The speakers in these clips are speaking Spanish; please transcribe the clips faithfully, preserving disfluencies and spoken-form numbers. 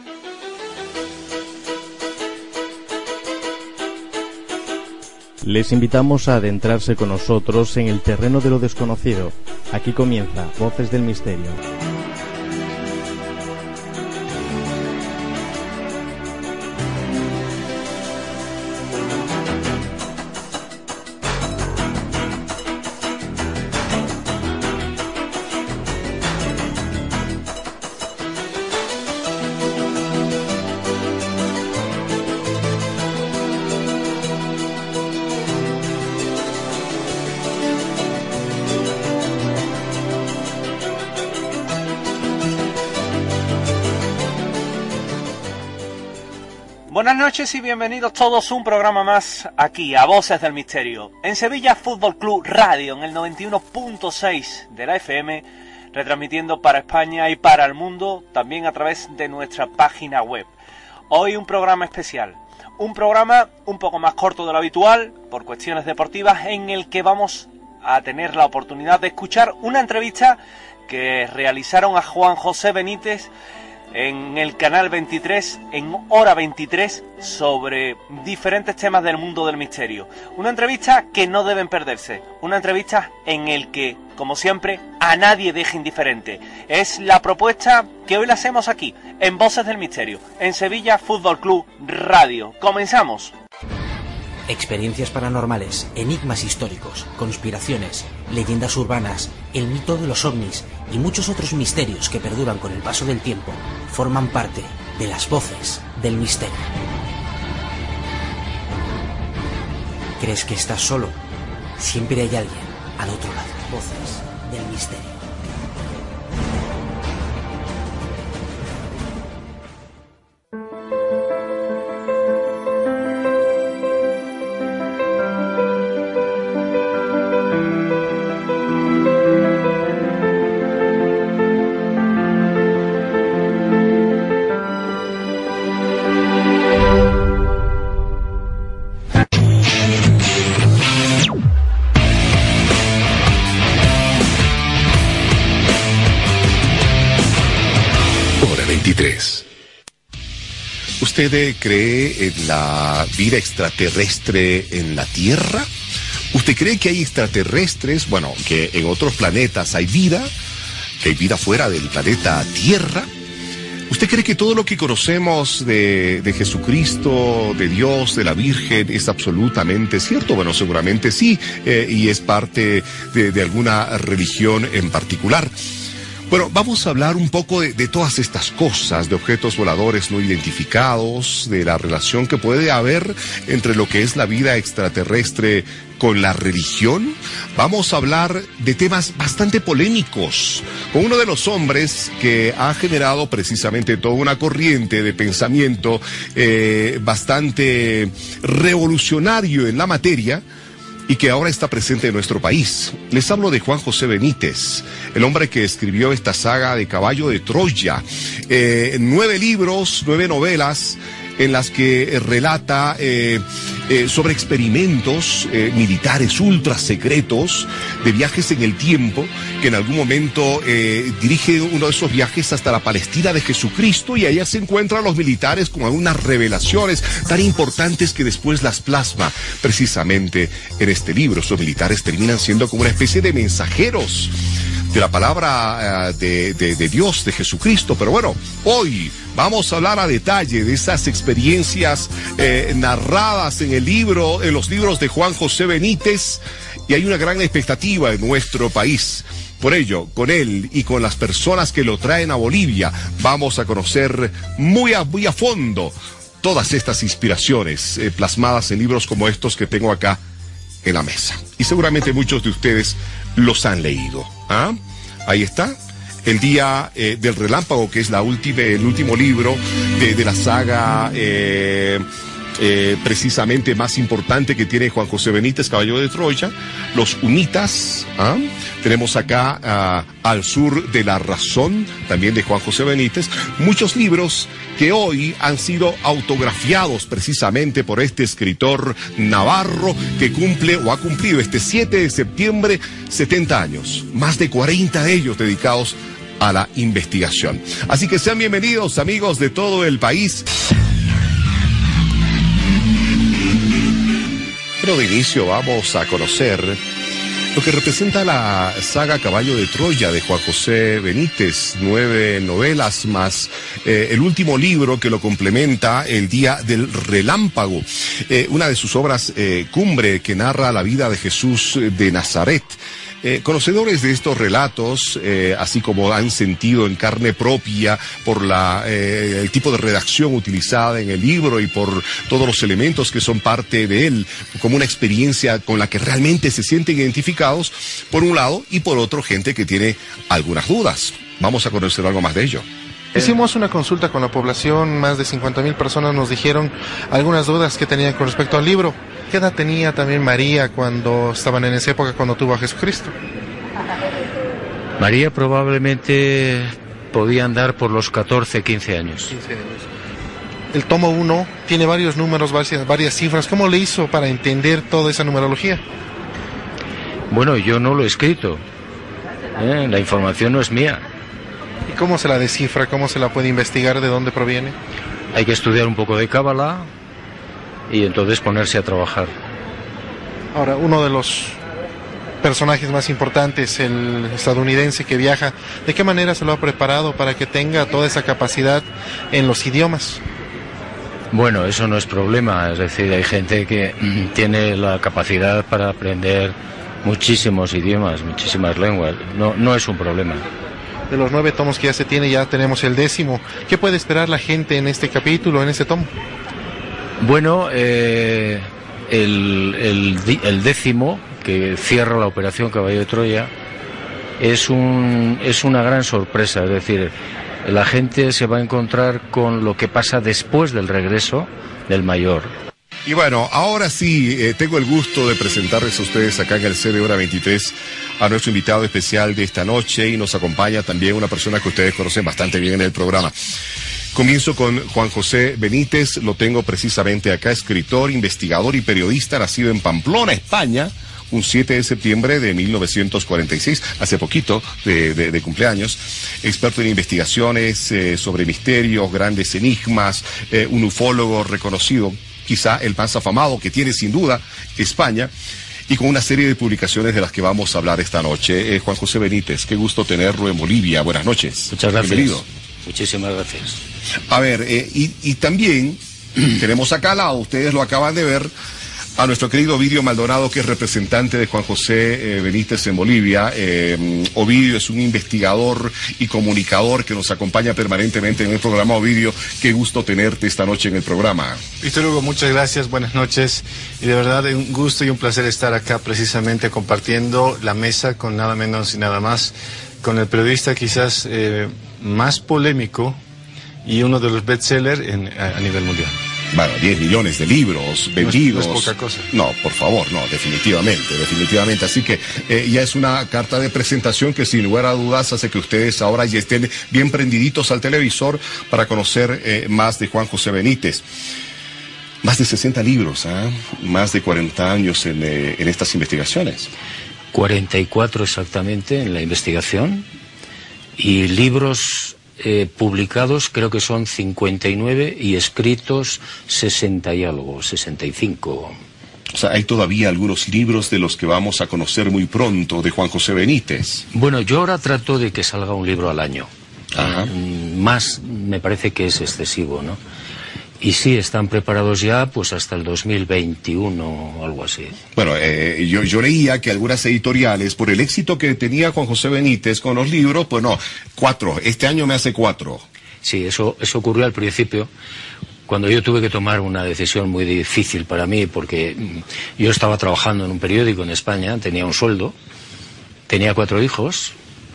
Les invitamos a adentrarse con nosotros en el terreno de lo desconocido. Aquí comienza Voces del Misterio. Buenas noches y bienvenidos todos a un programa más aquí, a Voces del Misterio. En Sevilla Fútbol Club Radio, en el noventa y uno punto seis de la F M, retransmitiendo para España y para el mundo, también a través de nuestra página web. Hoy un programa especial, un programa un poco más corto de lo habitual, por cuestiones deportivas, en el que vamos a tener la oportunidad de escuchar una entrevista que realizaron a Juan José Benítez en el canal veintitrés, en hora veintitrés, sobre diferentes temas del mundo del misterio. Una entrevista que no deben perderse, una entrevista en el que, como siempre, a nadie deja indiferente. Es la propuesta que hoy la hacemos aquí, en Voces del Misterio, en Sevilla Fútbol Club Radio. ¡Comenzamos! Experiencias paranormales, enigmas históricos, conspiraciones, leyendas urbanas, el mito de los ovnis y muchos otros misterios que perduran con el paso del tiempo forman parte de las Voces del Misterio. ¿Crees que estás solo? Siempre hay alguien al otro lado. Voces del Misterio. ¿Usted cree en la vida extraterrestre en la Tierra? ¿Usted cree que hay extraterrestres, bueno, que en otros planetas hay vida, que hay vida fuera del planeta Tierra? ¿Usted cree que todo lo que conocemos de, de Jesucristo, de Dios, de la Virgen, es absolutamente cierto? Bueno, seguramente sí, eh, y es parte de, de alguna religión en particular. Bueno, vamos a hablar un poco de, de todas estas cosas, de objetos voladores no identificados, de la relación que puede haber entre lo que es la vida extraterrestre con la religión. Vamos a hablar de temas bastante polémicos, con uno de los hombres que ha generado precisamente toda una corriente de pensamiento eh, bastante revolucionario en la materia, y que ahora está presente en nuestro país. Les hablo de Juan José Benítez, el hombre que escribió esta saga de Caballo de Troya. Eh, nueve libros, nueve novelas, en las que relata eh, eh, sobre experimentos eh, militares ultra secretos de viajes en el tiempo, que en algún momento eh, dirige uno de esos viajes hasta la Palestina de Jesucristo, y allá se encuentran los militares con algunas revelaciones tan importantes que después las plasma precisamente en este libro. Esos militares terminan siendo como una especie de mensajeros de la palabra uh, de, de, de Dios, de Jesucristo. Pero bueno, hoy vamos a hablar a detalle de esas experiencias eh, narradas en el libro, en los libros de Juan José Benítez, y hay una gran expectativa en nuestro país. Por ello, con él y con las personas que lo traen a Bolivia, vamos a conocer muy a, muy a fondo todas estas inspiraciones eh, plasmadas en libros como estos que tengo acá en la mesa. Y seguramente muchos de ustedes los han leído. ¿Ah? Ahí está, El Día eh, del Relámpago, que es la última, el último libro de, de la saga eh, eh, precisamente más importante que tiene Juan José Benítez, Caballo de Troya. Los Humitas, ¿ah? Tenemos acá uh, Al Sur de la Razón, también de Juan José Benítez. Muchos libros que hoy han sido autografiados precisamente por este escritor navarro, que cumple o ha cumplido este siete de septiembre setenta años, más de cuarenta de ellos dedicados a la investigación. Así que sean bienvenidos, amigos de todo el país. Pero de inicio vamos a conocer lo que representa la saga Caballo de Troya de Juan José Benítez, nueve novelas más eh, el último libro que lo complementa, El Día del Relámpago, eh, una de sus obras eh, cumbre que narra la vida de Jesús de Nazaret. Eh, conocedores de estos relatos, eh, así como han sentido en carne propia por la, eh, el tipo de redacción utilizada en el libro y por todos los elementos que son parte de él, como una experiencia con la que realmente se sienten identificados, por un lado, y por otro, gente que tiene algunas dudas. Vamos a conocer algo más de ello. Hicimos una consulta con la población, más de cincuenta mil personas nos dijeron algunas dudas que tenían con respecto al libro. ¿Qué edad tenía también María cuando estaban en esa época, cuando tuvo a Jesucristo? María probablemente podía andar por los catorce, quince años. quince años. El tomo uno tiene varios números, varias, varias cifras. ¿Cómo le hizo para entender toda esa numerología? Bueno, yo no lo he escrito. ¿Eh? La información no es mía. ¿Y cómo se la descifra? ¿Cómo se la puede investigar? ¿De dónde proviene? Hay que estudiar un poco de Cábala y entonces ponerse a trabajar. Ahora, uno de los personajes más importantes, el estadounidense que viaja, ¿de qué manera se lo ha preparado para que tenga toda esa capacidad en los idiomas? Bueno, eso no es problema, es decir, hay gente que mm, tiene la capacidad para aprender muchísimos idiomas, muchísimas lenguas, no, no es un problema. De los nueve tomos que ya se tiene, ya tenemos el décimo. ¿Qué puede esperar la gente en este capítulo, en este tomo? Bueno, eh, el, el, el décimo, que cierra la operación Caballo de Troya, es, un, es una gran sorpresa, es decir, la gente se va a encontrar con lo que pasa después del regreso del mayor. Y bueno, ahora sí, eh, tengo el gusto de presentarles a ustedes acá en el C de Hora veintitrés a nuestro invitado especial de esta noche, y nos acompaña también una persona que ustedes conocen bastante bien en el programa. Comienzo con Juan José Benítez, lo tengo precisamente acá, escritor, investigador y periodista, nacido en Pamplona, España, un siete de septiembre de mil novecientos cuarenta y seis, hace poquito de, de, de cumpleaños, experto en investigaciones eh, sobre misterios, grandes enigmas, eh, un ufólogo reconocido, quizá el más afamado que tiene sin duda España, y con una serie de publicaciones de las que vamos a hablar esta noche. Eh, Juan José Benítez, qué gusto tenerlo en Bolivia, buenas noches. Muchas gracias. Bienvenido. Muchísimas gracias. A ver, eh, y, y también tenemos acá al lado, ustedes lo acaban de ver, a nuestro querido Ovidio Maldonado, que es representante de Juan José eh, Benítez en Bolivia. Eh, Ovidio es un investigador y comunicador que nos acompaña permanentemente en el programa. Ovidio, qué gusto tenerte esta noche en el programa. Víctor Hugo, muchas gracias, buenas noches, y de verdad un gusto y un placer estar acá precisamente compartiendo la mesa con nada menos y nada más, con el periodista quizás eh, más polémico y uno de los bestsellers en, a, a nivel mundial. Bueno, diez millones de libros vendidos. No es, no es poca cosa. No, por favor, no, definitivamente, definitivamente. Así que eh, ya es una carta de presentación que sin lugar a dudas hace que ustedes ahora ya estén bien prendiditos al televisor para conocer eh, más de Juan José Benítez. Más de sesenta libros, ¿eh? Más de cuarenta años en, eh, en estas investigaciones. cuarenta y cuatro exactamente en la investigación, y libros Eh, publicados creo que son cincuenta y nueve y escritos sesenta y algo, sesenta y cinco. O sea, hay todavía algunos libros de los que vamos a conocer muy pronto de Juan José Benítez. Bueno, yo ahora trato de que salga un libro al año. Ajá. Mm, más me parece que es excesivo, ¿no? Y sí, están preparados ya pues hasta el dos mil veintiuno o algo así. Bueno, eh, yo, yo leía que algunas editoriales, por el éxito que tenía Juan José Benítez con los libros, pues no, cuatro, este año me hace cuatro. Sí, eso, eso ocurrió al principio, cuando yo tuve que tomar una decisión muy difícil para mí, porque yo estaba trabajando en un periódico en España, tenía un sueldo, tenía cuatro hijos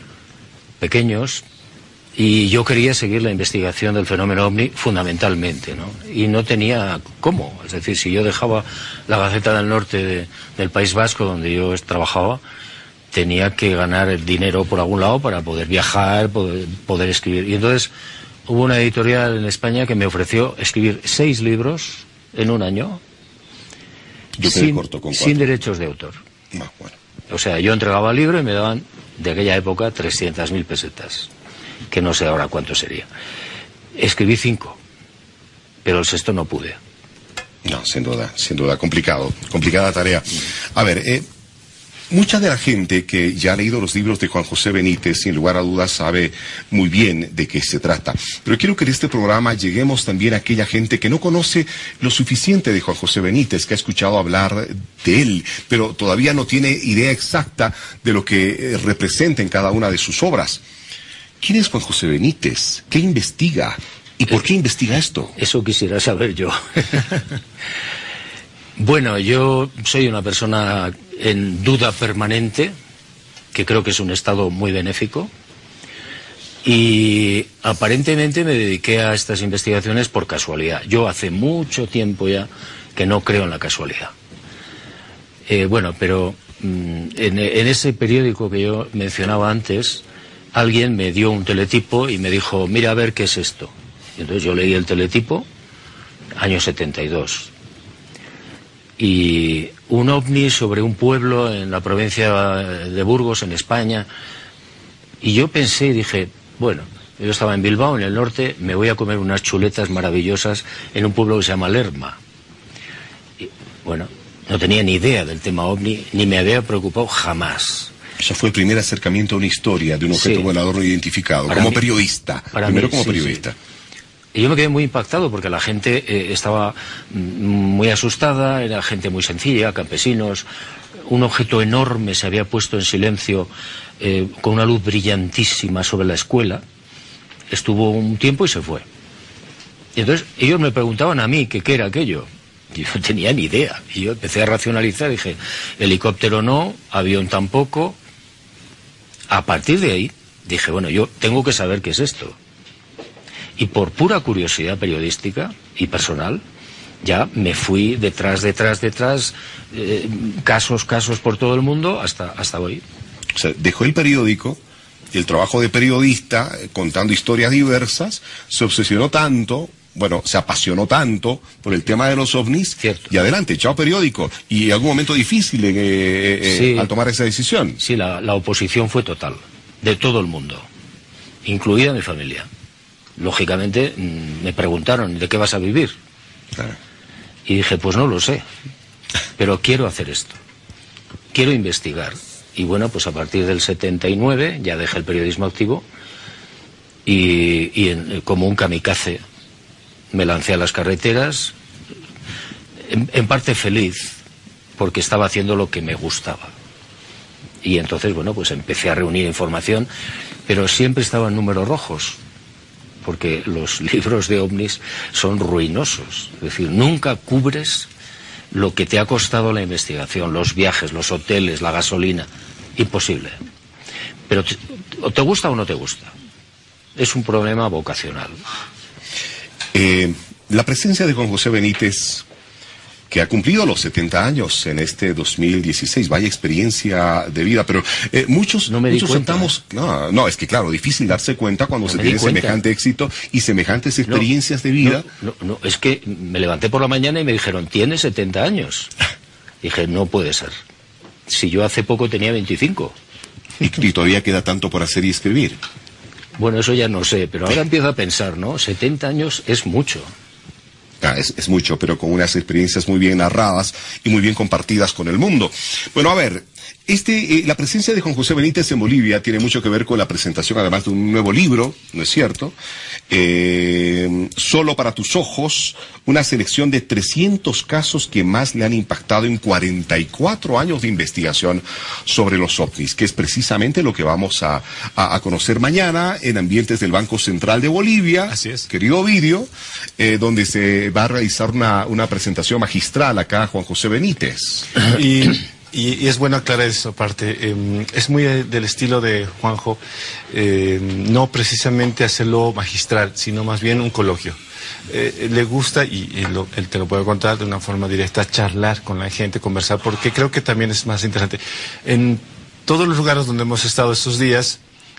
pequeños, y yo quería seguir la investigación del fenómeno ovni fundamentalmente, ¿no? Y no tenía cómo. Es decir, si yo dejaba la Gaceta del Norte de, del País Vasco, donde yo trabajaba, tenía que ganar el dinero por algún lado para poder viajar, poder, poder escribir. Y entonces hubo una editorial en España que me ofreció escribir seis libros en un año, yo sin, corto con sin derechos de autor. No, bueno. O sea, yo entregaba el libro y me daban, de aquella época, trescientas mil pesetas. que no sé ahora cuánto sería. Escribí cinco, pero el sexto no pude. No, sin duda, sin duda, complicado, complicada tarea. A ver, eh, mucha de la gente que ya ha leído los libros de Juan José Benítez, sin lugar a dudas, sabe muy bien de qué se trata. Pero quiero que en este programa lleguemos también a aquella gente que no conoce lo suficiente de Juan José Benítez, que ha escuchado hablar de él, pero todavía no tiene idea exacta de lo que eh, representa en cada una de sus obras. ¿Quién es Juan José Benítez? ¿Qué investiga? ¿Y por qué investiga esto? Eso quisiera saber yo. Bueno, yo soy una persona en duda permanente, que creo que es un estado muy benéfico, y aparentemente me dediqué a estas investigaciones por casualidad. Yo hace mucho tiempo ya que no creo en la casualidad. Eh, bueno, pero mmm, en, en ese periódico que yo mencionaba antes, alguien me dio un teletipo y me dijo, mira a ver qué es esto. Y entonces yo leí el teletipo, año setenta y dos. Y un ovni sobre un pueblo en la provincia de Burgos, en España. Y yo pensé y dije, bueno, yo estaba en Bilbao, en el norte, me voy a comer unas chuletas maravillosas en un pueblo que se llama Lerma. Y, bueno, no tenía ni idea del tema ovni, ni me había preocupado jamás. Ese fue el primer acercamiento a una historia de un objeto Sí. volador no identificado, Para como mí, periodista. para Primero mí, como sí, periodista. sí. Y yo me quedé muy impactado porque la gente eh, estaba mm, muy asustada, era gente muy sencilla, campesinos. Un objeto enorme se había puesto en silencio eh, con una luz brillantísima sobre la escuela. Estuvo un tiempo y se fue. Y entonces ellos me preguntaban a mí que qué era aquello. Y yo no tenía ni idea. Y yo empecé a racionalizar, dije, helicóptero no, avión tampoco. A partir de ahí dije, bueno, yo tengo que saber qué es esto. Y por pura curiosidad periodística y personal, ya me fui detrás, detrás, detrás, eh, casos, casos por todo el mundo, hasta, hasta hoy. O sea, dejó el periódico y el trabajo de periodista, eh, contando historias diversas, se obsesionó tanto, bueno, se apasionó tanto por el tema de los ovnis. Cierto. Y adelante, chao periódico. Y algún momento difícil eh, eh, Sí. al tomar esa decisión. Sí, la, la oposición fue total, de todo el mundo, incluida mi familia. Lógicamente mmm, me preguntaron, ¿de qué vas a vivir? Claro. Y dije, pues no lo sé, pero quiero hacer esto, quiero investigar. Y bueno, pues a partir del setenta y nueve ya dejé el periodismo activo y, y en, como un kamikaze me lancé a las carreteras, en, en parte feliz, porque estaba haciendo lo que me gustaba. Y entonces, bueno, pues empecé a reunir información, pero siempre estaba en números rojos, porque los libros de ovnis son ruinosos. Es decir, nunca cubres lo que te ha costado la investigación, los viajes, los hoteles, la gasolina. Imposible. Pero te, o te gusta o no te gusta. Es un problema vocacional. Eh, la presencia de Juan José Benítez, que ha cumplido los setenta años en este dos mil dieciséis, vaya experiencia de vida, pero eh, muchos, no me di muchos cuenta, estamos, ¿eh? no, no, es que claro, difícil darse cuenta cuando no se me tiene di cuenta. semejante éxito y semejantes experiencias no, de vida. No, no, no, es que me levanté por la mañana y me dijeron, ¿tienes setenta años? Dije, no puede ser. Si yo hace poco tenía veinticinco. Y, y todavía queda tanto por hacer y escribir. Bueno, eso ya no sé, pero ahora empiezo a pensar, ¿no? setenta años es mucho. Ah, es, es mucho, pero con unas experiencias muy bien narradas y muy bien compartidas con el mundo. Bueno, a ver, este, eh, la presencia de Juan José Benítez en Bolivia tiene mucho que ver con la presentación, además de un nuevo libro, ¿no es cierto? Eh, Solo para tus ojos, una selección de trescientos casos que más le han impactado en cuarenta y cuatro años de investigación sobre los ovnis, que es precisamente lo que vamos a, a, a conocer mañana en ambientes del Banco Central de Bolivia. Así es. Querido Ovidio, eh, donde se va a realizar una, una presentación magistral acá Juan José Benítez. Y, y, y es bueno aclarar eso aparte. Eh, es muy de, del estilo de Juanjo, eh, no precisamente hacerlo magistral, sino más bien un coloquio. Eh, le gusta, y, y lo, él te lo puede contar de una forma directa, charlar con la gente, conversar, porque creo que también es más interesante. En todos los lugares donde hemos estado estos días,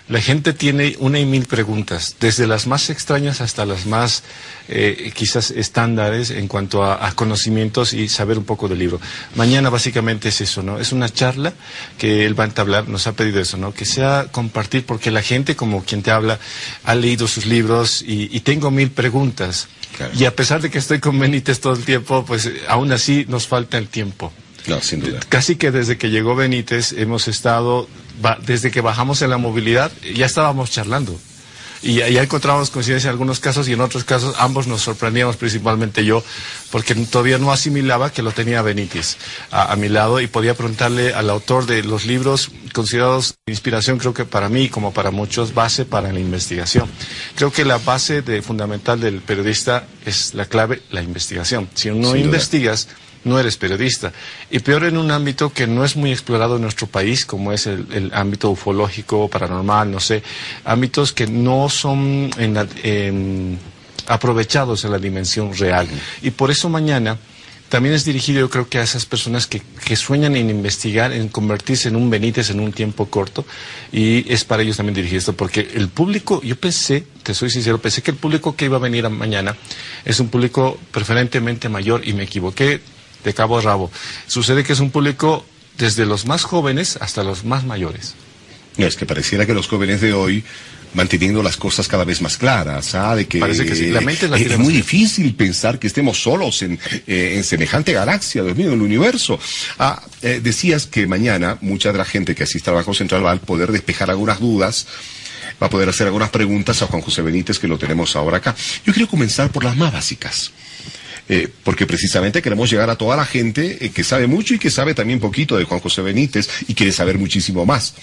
La gente tiene una y mil preguntas, desde las más extrañas hasta las más eh, quizás estándares en cuanto a, a conocimientos y saber un poco del libro. Mañana básicamente es eso, ¿no? Es una charla que él va a entablar, nos ha pedido eso, ¿no? Que sea compartir, porque la gente, como quien te habla, ha leído sus libros y, y tengo mil preguntas. Claro. Y a pesar de que estoy con Benítez todo el tiempo, pues aún así nos falta el tiempo. No, sin duda. Casi que desde que llegó Benítez hemos estado, desde que bajamos en la movilidad, ya estábamos charlando. Y ya encontramos coincidencia en algunos casos y en otros casos ambos nos sorprendíamos, principalmente yo, porque todavía no asimilaba que lo tenía Benítez a, a mi lado y podía preguntarle al autor de los libros considerados de inspiración, creo que para mí, como para muchos, base para la investigación. Creo que la base de, fundamental del periodista es la clave, la investigación. Si no investigas, no eres periodista. Y peor en un ámbito que no es muy explorado en nuestro país, como es el, el ámbito ufológico, paranormal, no sé, ámbitos que no son en la, eh, aprovechados en la dimensión real. Y por eso mañana también es dirigido, yo creo, que a esas personas que, que sueñan en investigar, en convertirse en un Benítez en un tiempo corto, y es para ellos también dirigido esto, porque el público, yo pensé, te soy sincero, pensé que el público que iba a venir a mañana es un público preferentemente mayor, y me equivoqué de cabo a rabo. Sucede que es un público desde los más jóvenes hasta los más mayores. No, es que pareciera que los jóvenes de hoy van teniendo las cosas cada vez más claras, ¿ah? De que, parece que sí. La mente la es, tiene es muy más difícil pensar que estemos solos en, eh, en semejante galaxia, Dios mío, en el universo. Ah, eh, decías que mañana mucha de la gente que asiste al Banco Central va a poder despejar algunas dudas, va a poder hacer algunas preguntas a Juan José Benítez, que lo tenemos ahora acá. Yo quiero comenzar por las más básicas. Eh, porque precisamente queremos llegar a toda la gente eh, que sabe mucho y que sabe también poquito de Juan José Benítez y quiere saber muchísimo más.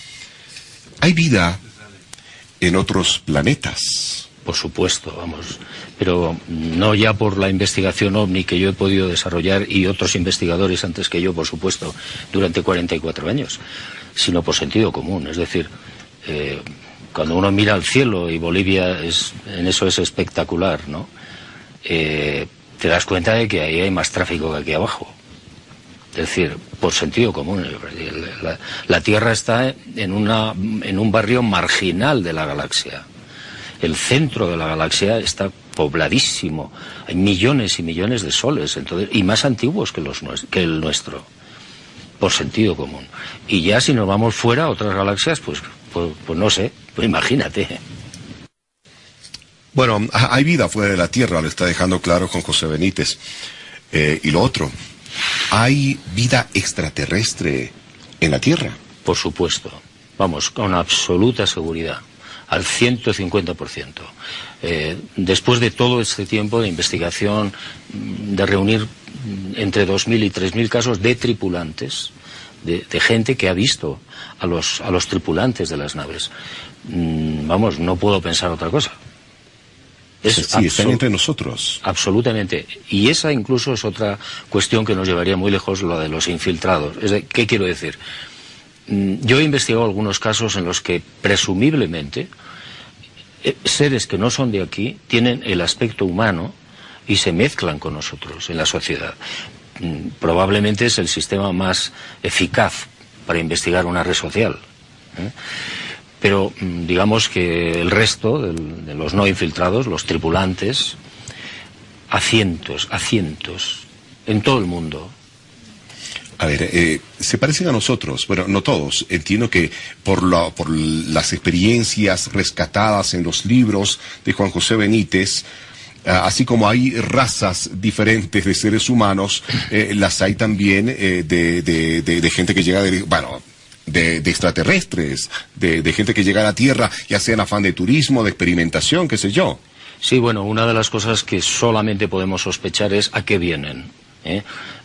¿Hay vida en otros planetas? Por supuesto, vamos, pero no ya por la investigación OVNI que yo he podido desarrollar y otros investigadores antes que yo, por supuesto, durante cuarenta y cuatro años, sino por sentido común. Es decir, eh, cuando uno mira al cielo, y Bolivia es, en eso es espectacular, ¿no? Eh, te das cuenta de que ahí hay más tráfico que aquí abajo. Es decir, por sentido común. La, la Tierra está en, una, en un barrio marginal de la galaxia. El centro de la galaxia está pobladísimo. Hay millones y millones de soles, entonces, y más antiguos que, los, que el nuestro. Por sentido común. Y ya si nos vamos fuera a otras galaxias, pues, pues, pues no sé, pues imagínate. Bueno, hay vida fuera de la Tierra, lo está dejando claro Juan José Benítez. Eh, y lo otro, ¿hay vida extraterrestre en la Tierra? Por supuesto, vamos, con absoluta seguridad, al ciento cincuenta por ciento. Eh, después de todo este tiempo de investigación, de reunir entre dos mil y tres mil casos de tripulantes, de, de gente que ha visto a los, a los tripulantes de las naves, mm, vamos, no puedo pensar otra cosa. Es sí, están entre nosotros. Absolutamente. Y esa incluso es otra cuestión que nos llevaría muy lejos, lo de los infiltrados. Es de, ¿qué quiero decir? Yo he investigado algunos casos en los que presumiblemente eh, seres que no son de aquí tienen el aspecto humano y se mezclan con nosotros en la sociedad. Probablemente es el sistema más eficaz para investigar una red social, ¿eh? Pero digamos que el resto de, de los no infiltrados, los tripulantes, a cientos, a cientos, en todo el mundo. A ver, eh, se parecen a nosotros, bueno, no todos, entiendo que por, la, por las experiencias rescatadas en los libros de Juan José Benítez, uh, así como hay razas diferentes de seres humanos, eh, las hay también eh, de, de, de, de gente que llega de, bueno, De, de extraterrestres, de, de gente que llega a la Tierra, ya sea en afán de turismo, de experimentación, qué sé yo. Sí, bueno, una de las cosas que solamente podemos sospechar es a qué vienen, ¿eh?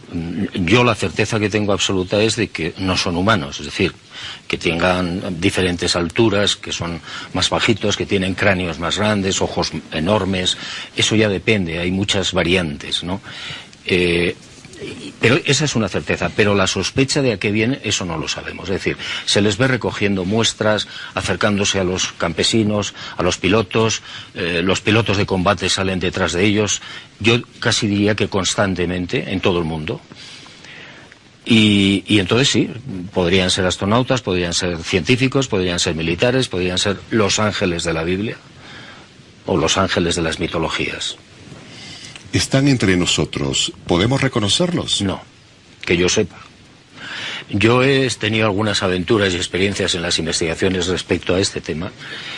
Yo la certeza que tengo absoluta es de que no son humanos, es decir, que tengan diferentes alturas, que son más bajitos, que tienen cráneos más grandes, ojos enormes, eso ya depende, hay muchas variantes, ¿no? Eh, Pero esa es una certeza, pero la sospecha de a qué viene, eso no lo sabemos. Es decir, se les ve recogiendo muestras, acercándose a los campesinos, a los pilotos, eh, los pilotos de combate salen detrás de ellos, yo casi diría que constantemente, en todo el mundo. Y, y entonces sí, podrían ser astronautas, podrían ser científicos, podrían ser militares, podrían ser los ángeles de la Biblia o los ángeles de las mitologías. ¿Están entre nosotros? ¿Podemos reconocerlos? No, que yo sepa. Yo he tenido algunas aventuras y experiencias en las investigaciones respecto a este tema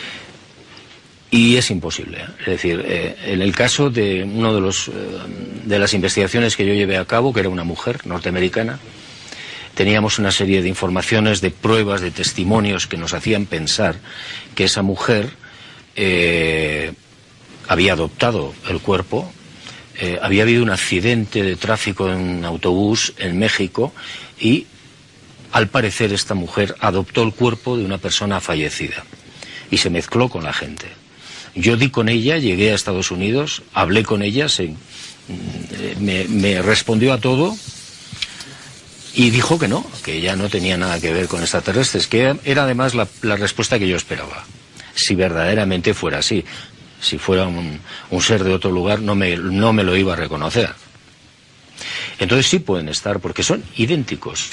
y es imposible. Es decir, eh, en el caso de uno de los eh, de las investigaciones que yo llevé a cabo, que era una mujer norteamericana, teníamos una serie de informaciones, de pruebas, de testimonios que nos hacían pensar que esa mujer eh, había adoptado el cuerpo. Eh, había habido un accidente de tráfico en un autobús en México y, al parecer, esta mujer adoptó el cuerpo de una persona fallecida y se mezcló con la gente. Yo di con ella, llegué a Estados Unidos, hablé con ella, se, me, me respondió a todo y dijo que no, que ella no tenía nada que ver con extraterrestres, que era además la, la respuesta que yo esperaba, si verdaderamente fuera así. Si fuera un, un ser de otro lugar, no me, no me lo iba a reconocer. Entonces sí pueden estar, porque son idénticos.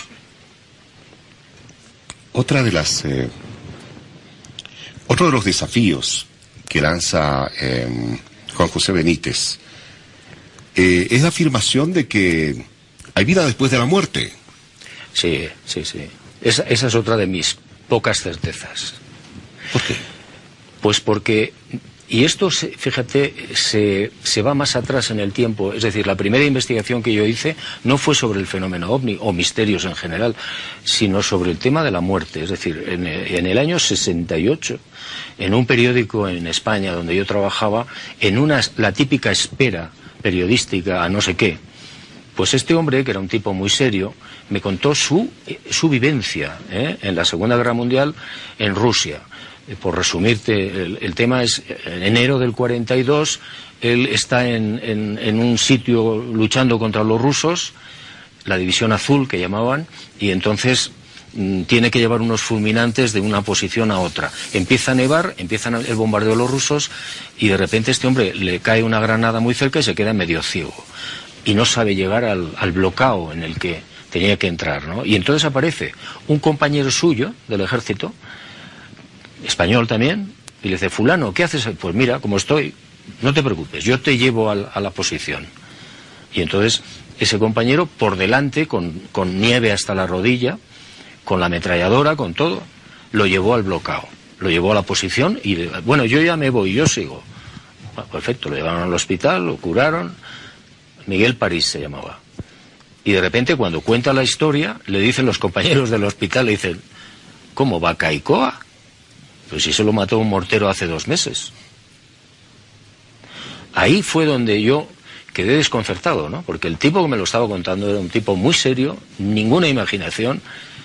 Otra de las, eh, otro de los desafíos que lanza eh, Juan José Benítez eh, es la afirmación de que hay vida después de la muerte. Sí, sí, sí. Esa, esa es otra de mis pocas certezas. ¿Por qué? Pues porque... Y esto, fíjate, se, se va más atrás en el tiempo. Es decir, la primera investigación que yo hice no fue sobre el fenómeno ovni o misterios en general, sino sobre el tema de la muerte. Es decir, en, en el año sesenta y ocho, en un periódico en España donde yo trabajaba, en una, la típica espera periodística a no sé qué, pues este hombre, que era un tipo muy serio, me contó su, su vivencia ¿eh? en la Segunda Guerra Mundial en Rusia. Por resumirte, el, el tema es, en enero del cuarenta y dos, él está en, en, en un sitio luchando contra los rusos, la División Azul que llamaban, y entonces mm, tiene que llevar unos fulminantes de una posición a otra. Empieza a nevar, empiezan el bombardeo de los rusos, y de repente este hombre le cae una granada muy cerca y se queda medio ciego. Y no sabe llegar al, al bloqueo en el que tenía que entrar, ¿no? Y entonces aparece un compañero suyo del ejército, español también, y le dice: fulano, ¿qué haces? Pues mira, como estoy, no te preocupes, yo te llevo a, a la posición. Y entonces ese compañero por delante, con, con nieve hasta la rodilla, con la ametralladora, con todo, lo llevó al bloqueo, lo llevó a la posición y, bueno, yo ya me voy, yo sigo. Bueno, perfecto, lo llevaron al hospital, lo curaron. Miguel París se llamaba. Y de repente, cuando cuenta la historia, le dicen los compañeros del hospital, le dicen: ¿cómo va Caicoa? Pues si se lo mató un mortero hace dos meses. Ahí fue donde yo quedé desconcertado, ¿no? Porque el tipo que me lo estaba contando era un tipo muy serio, ninguna imaginación.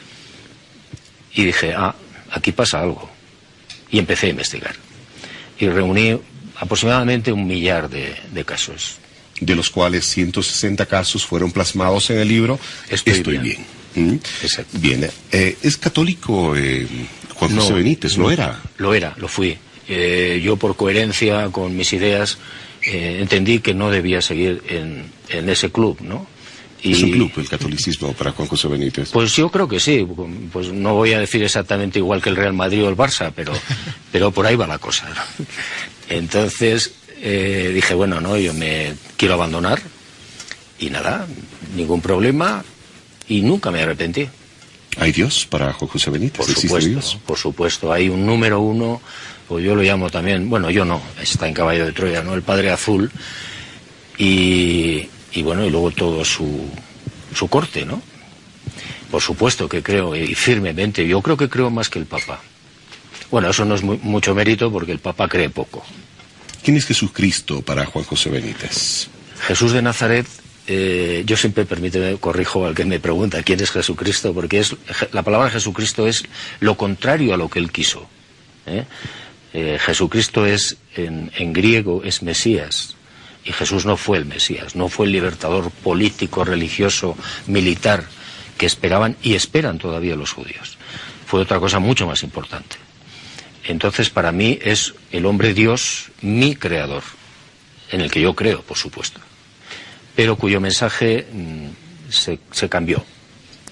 Y dije: ah, aquí pasa algo. Y empecé a investigar. Y reuní aproximadamente un millar de, de casos. De los cuales ciento sesenta casos fueron plasmados en el libro Estoy, Estoy bien. bien. ¿Mm? Exacto. Bien. Eh, ¿Es católico eh, Juan José no, Benítez? ¿Lo no, era? Lo era, lo fui. Eh, yo, por coherencia con mis ideas, eh, entendí que no debía seguir en, en ese club, ¿no? Y, ¿es un club el catolicismo para Juan José Benítez? Pues yo creo que sí. Pues no voy a decir exactamente igual que el Real Madrid o el Barça, pero, pero por ahí va la cosa, ¿no? Entonces eh, dije, bueno, no, yo me quiero abandonar y nada, ningún problema, y nunca me arrepentí. ¿Hay Dios para Juan José Benítez? Por supuesto, Dios? por supuesto. Hay un número uno, o yo lo llamo también, bueno, yo no, está en Caballo de Troya, ¿no? El Padre Azul, y, y bueno, y luego todo su, su corte, ¿no? Por supuesto que creo, y firmemente, yo creo que creo más que el Papa. Bueno, eso no es muy, mucho mérito, porque el Papa cree poco. ¿Quién es Jesucristo para Juan José Benítez? Jesús de Nazaret, eh, yo siempre, permíteme, corrijo al que me pregunta quién es Jesucristo, porque es la palabra Jesucristo es lo contrario a lo que él quiso. ¿eh? Eh, Jesucristo es, en, en griego, es Mesías, y Jesús no fue el Mesías, no fue el libertador político, religioso, militar que esperaban y esperan todavía los judíos. Fue otra cosa mucho más importante. Entonces, para mí es el hombre Dios, mi creador, en el que yo creo, por supuesto, pero cuyo mensaje mmm, se, se cambió.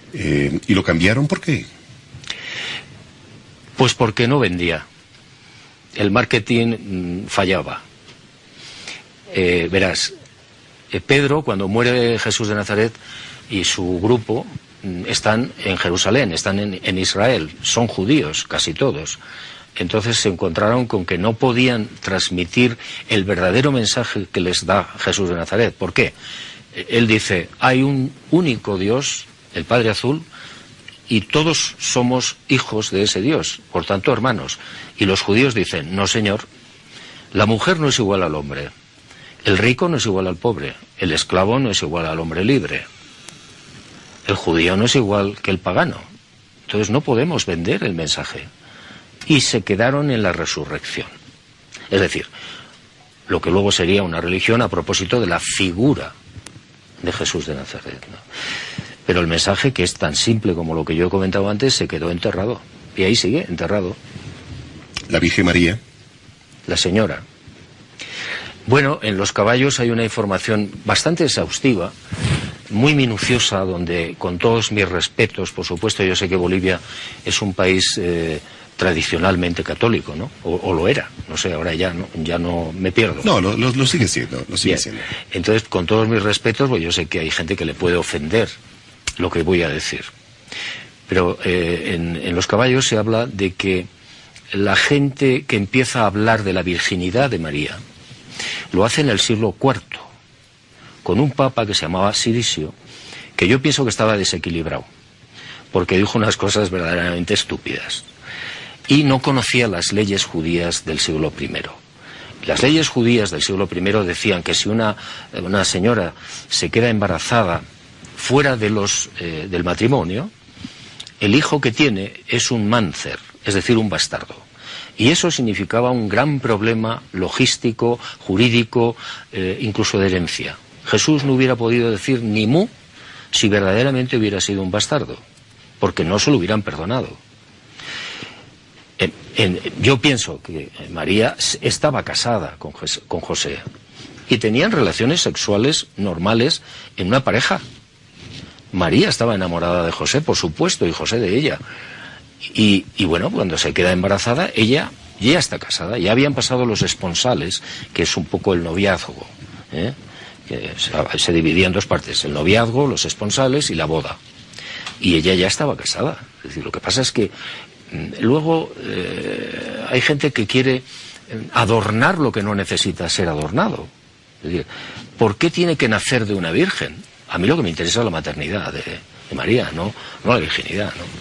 Eh, ¿Y lo cambiaron por qué? Pues porque no vendía. El marketing mmm, fallaba. Eh, verás, eh, Pedro, cuando muere Jesús de Nazaret, y su grupo mmm, están en Jerusalén, están en, en Israel, son judíos, casi todos. Entonces se encontraron con que no podían transmitir el verdadero mensaje que les da Jesús de Nazaret. ¿Por qué? Él dice, hay un único Dios, el Padre Azul, y todos somos hijos de ese Dios, por tanto hermanos. Y los judíos dicen, no señor, la mujer no es igual al hombre, el rico no es igual al pobre, el esclavo no es igual al hombre libre, el judío no es igual que el pagano. Entonces no podemos vender el mensaje. Y se quedaron en la resurrección. Es decir, lo que luego sería una religión a propósito de la figura de Jesús de Nazaret, ¿no? Pero el mensaje, que es tan simple como lo que yo he comentado antes, se quedó enterrado. Y ahí sigue, enterrado. ¿La Virgen María? La señora. Bueno, en los caballos hay una información bastante exhaustiva, muy minuciosa, donde, con todos mis respetos, por supuesto, yo sé que Bolivia es un país eh, tradicionalmente católico, ¿no? O, o lo era, no sé, ahora ya no, ya no me pierdo. No, lo, lo, lo sigue siendo, lo sigue Bien. siendo. Entonces, con todos mis respetos, pues yo sé que hay gente que le puede ofender lo que voy a decir. Pero eh, en, en los caballos se habla de que la gente que empieza a hablar de la virginidad de María lo hace en el siglo cuarto, con un papa que se llamaba Sirisio, que yo pienso que estaba desequilibrado, porque dijo unas cosas verdaderamente estúpidas. Y no conocía las leyes judías del siglo primero. Las leyes judías del siglo primero decían que si una, una señora se queda embarazada fuera de los, eh, del matrimonio, el hijo que tiene es un máncer, es decir, un bastardo. Y eso significaba un gran problema logístico, jurídico, eh, incluso de herencia. Jesús no hubiera podido decir ni mu si verdaderamente hubiera sido un bastardo, porque no se lo hubieran perdonado. En, en, yo pienso que María estaba casada con, con José y tenían relaciones sexuales normales en una pareja. María estaba enamorada de José, por supuesto, y José de ella. Y, y bueno, cuando se queda embarazada, ella ya está casada, ya habían pasado los esponsales, que es un poco el noviazgo, ¿eh? Que se, se dividía en dos partes, el noviazgo, los esponsales y la boda. Y ella ya estaba casada. Es decir, lo que pasa es que luego eh, hay gente que quiere adornar lo que no necesita ser adornado. Es decir, ¿por qué tiene que nacer de una virgen? A mí lo que me interesa es la maternidad de, de María, no, no la virginidad, ¿no?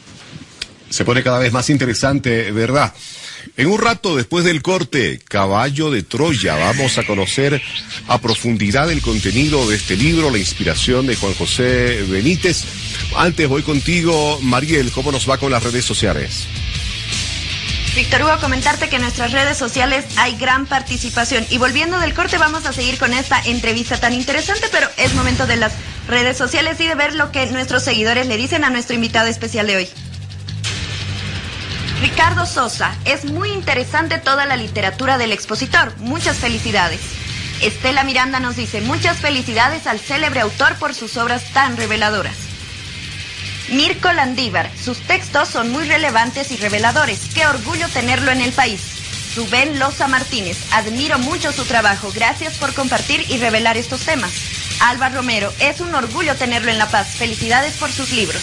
Se pone cada vez más interesante, ¿verdad? En un rato, después del corte, Caballo de Troya, vamos a conocer a profundidad el contenido de este libro, la inspiración de Juan José Benítez. Antes voy contigo, Mariel, ¿cómo nos va con las redes sociales? Víctor Hugo, comentarte que en nuestras redes sociales hay gran participación. Y volviendo del corte, vamos a seguir con esta entrevista tan interesante, pero es momento de las redes sociales y de ver lo que nuestros seguidores le dicen a nuestro invitado especial de hoy. Ricardo Sosa, es muy interesante toda la literatura del expositor. Muchas felicidades. Estela Miranda nos dice, muchas felicidades al célebre autor por sus obras tan reveladoras. Mirko Landívar, sus textos son muy relevantes y reveladores. Qué orgullo tenerlo en el país. Rubén Loza Martínez, admiro mucho su trabajo. Gracias por compartir y revelar estos temas. Alba Romero, es un orgullo tenerlo en La Paz. Felicidades por sus libros.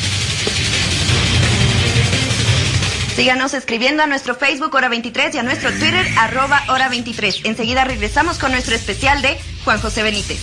Síganos escribiendo a nuestro Facebook Hora veintitrés y a nuestro Twitter arroba Hora veintitrés. Enseguida regresamos con nuestro especial de Juan José Benítez.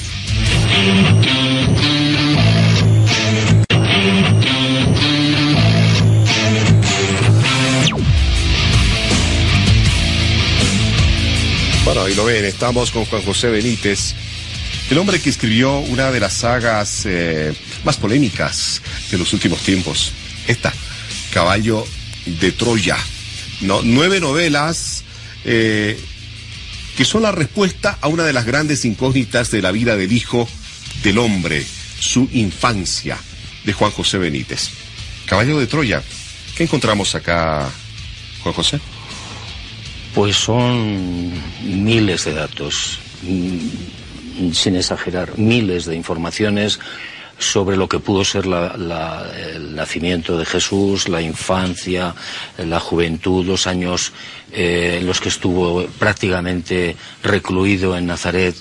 Bueno, ahí lo ven, estamos con Juan José Benítez, el hombre que escribió una de las sagas eh, más polémicas de los últimos tiempos. Esta, Caballo de Troya. No, nueve novelas eh, que son la respuesta a una de las grandes incógnitas de la vida del hijo del hombre, su infancia, de Juan José Benítez. Caballo de Troya. ¿Qué encontramos acá, Juan José? Pues son miles de datos, sin exagerar, miles de informaciones sobre lo que pudo ser la, la, el nacimiento de Jesús, la infancia, la juventud, los años eh, en los que estuvo prácticamente recluido en Nazaret,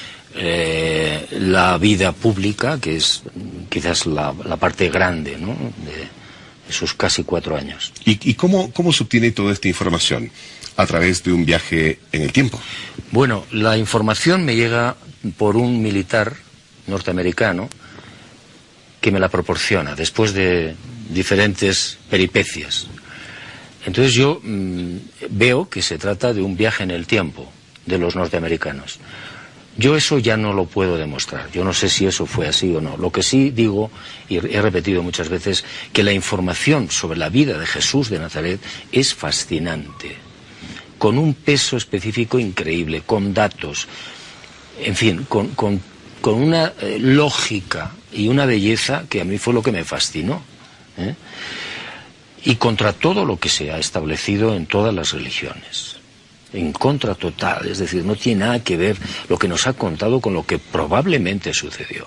eh, la vida pública, que es quizás la, la parte grande, ¿no?, de sus casi cuatro años. ¿Y, y cómo, cómo se obtiene toda esta información? ¿A través de un viaje en el tiempo? Bueno, la información me llega por un militar norteamericano que me la proporciona después de diferentes peripecias. Entonces yo mmm, veo que se trata de un viaje en el tiempo de los norteamericanos. Yo eso ya no lo puedo demostrar. Yo no sé si eso fue así o no. Lo que sí digo, y he repetido muchas veces, que la información sobre la vida de Jesús de Nazaret es fascinante, con un peso específico increíble, con datos, en fin, con, con, con una eh, lógica y una belleza que a mí fue lo que me fascinó, ¿eh? Y contra todo lo que se ha establecido en todas las religiones. En contra total, es decir, no tiene nada que ver lo que nos ha contado con lo que probablemente sucedió.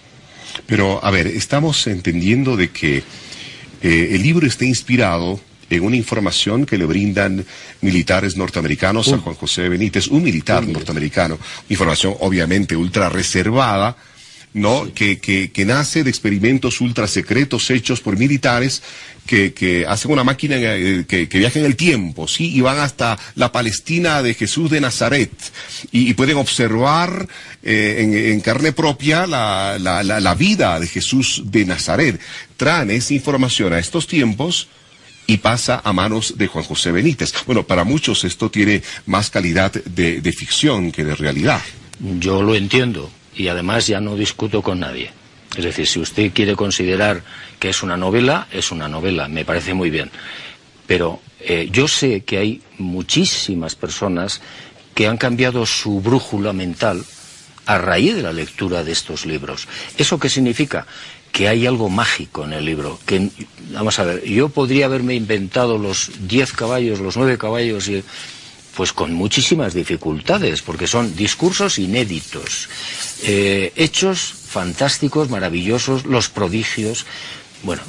Pero, a ver, estamos entendiendo de que eh, el libro está inspirado en una información que le brindan militares norteamericanos uh. a Juan José Benítez, un militar uh. norteamericano, información obviamente ultra reservada, ¿no? Sí. Que, que, que nace de experimentos ultra secretos hechos por militares que, que hacen una máquina eh, que, que viaja en el tiempo, ¿sí? Y van hasta la Palestina de Jesús de Nazaret y, y pueden observar eh, en, en carne propia la, la, la, la vida de Jesús de Nazaret. Traen esa información a estos tiempos y pasa a manos de Juan José Benítez. Bueno, para muchos esto tiene más calidad de, de ficción que de realidad. Yo lo entiendo. Y además ya no discuto con nadie. Es decir, si usted quiere considerar que es una novela, es una novela, me parece muy bien. Pero eh, yo sé que hay muchísimas personas que han cambiado su brújula mental a raíz de la lectura de estos libros. ¿Eso qué significa? Que hay algo mágico en el libro. Que, vamos a ver, yo podría haberme inventado los diez caballos, los nueve caballos y... pues con muchísimas dificultades, porque son discursos inéditos, eh, hechos fantásticos, maravillosos, los prodigios. Bueno,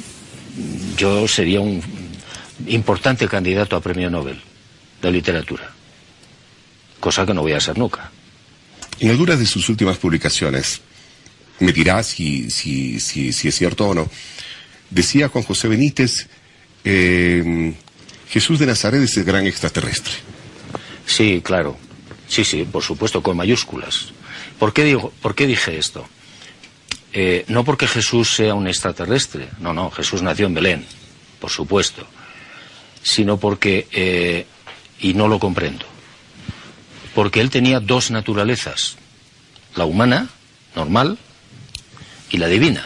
yo sería un importante candidato a premio Nobel de literatura, cosa que no voy a ser nunca. En algunas de sus últimas publicaciones, me dirás si, si, si, si es cierto o no, decía Juan José Benítez, eh, Jesús de Nazaret es el gran extraterrestre. Sí, claro. Sí, sí, por supuesto, con mayúsculas. ¿Por qué digo, por qué dije esto? Eh, no porque Jesús sea un extraterrestre, no, no, Jesús nació en Belén, por supuesto, sino porque, eh, y no lo comprendo, porque él tenía dos naturalezas, la humana, normal, y la divina.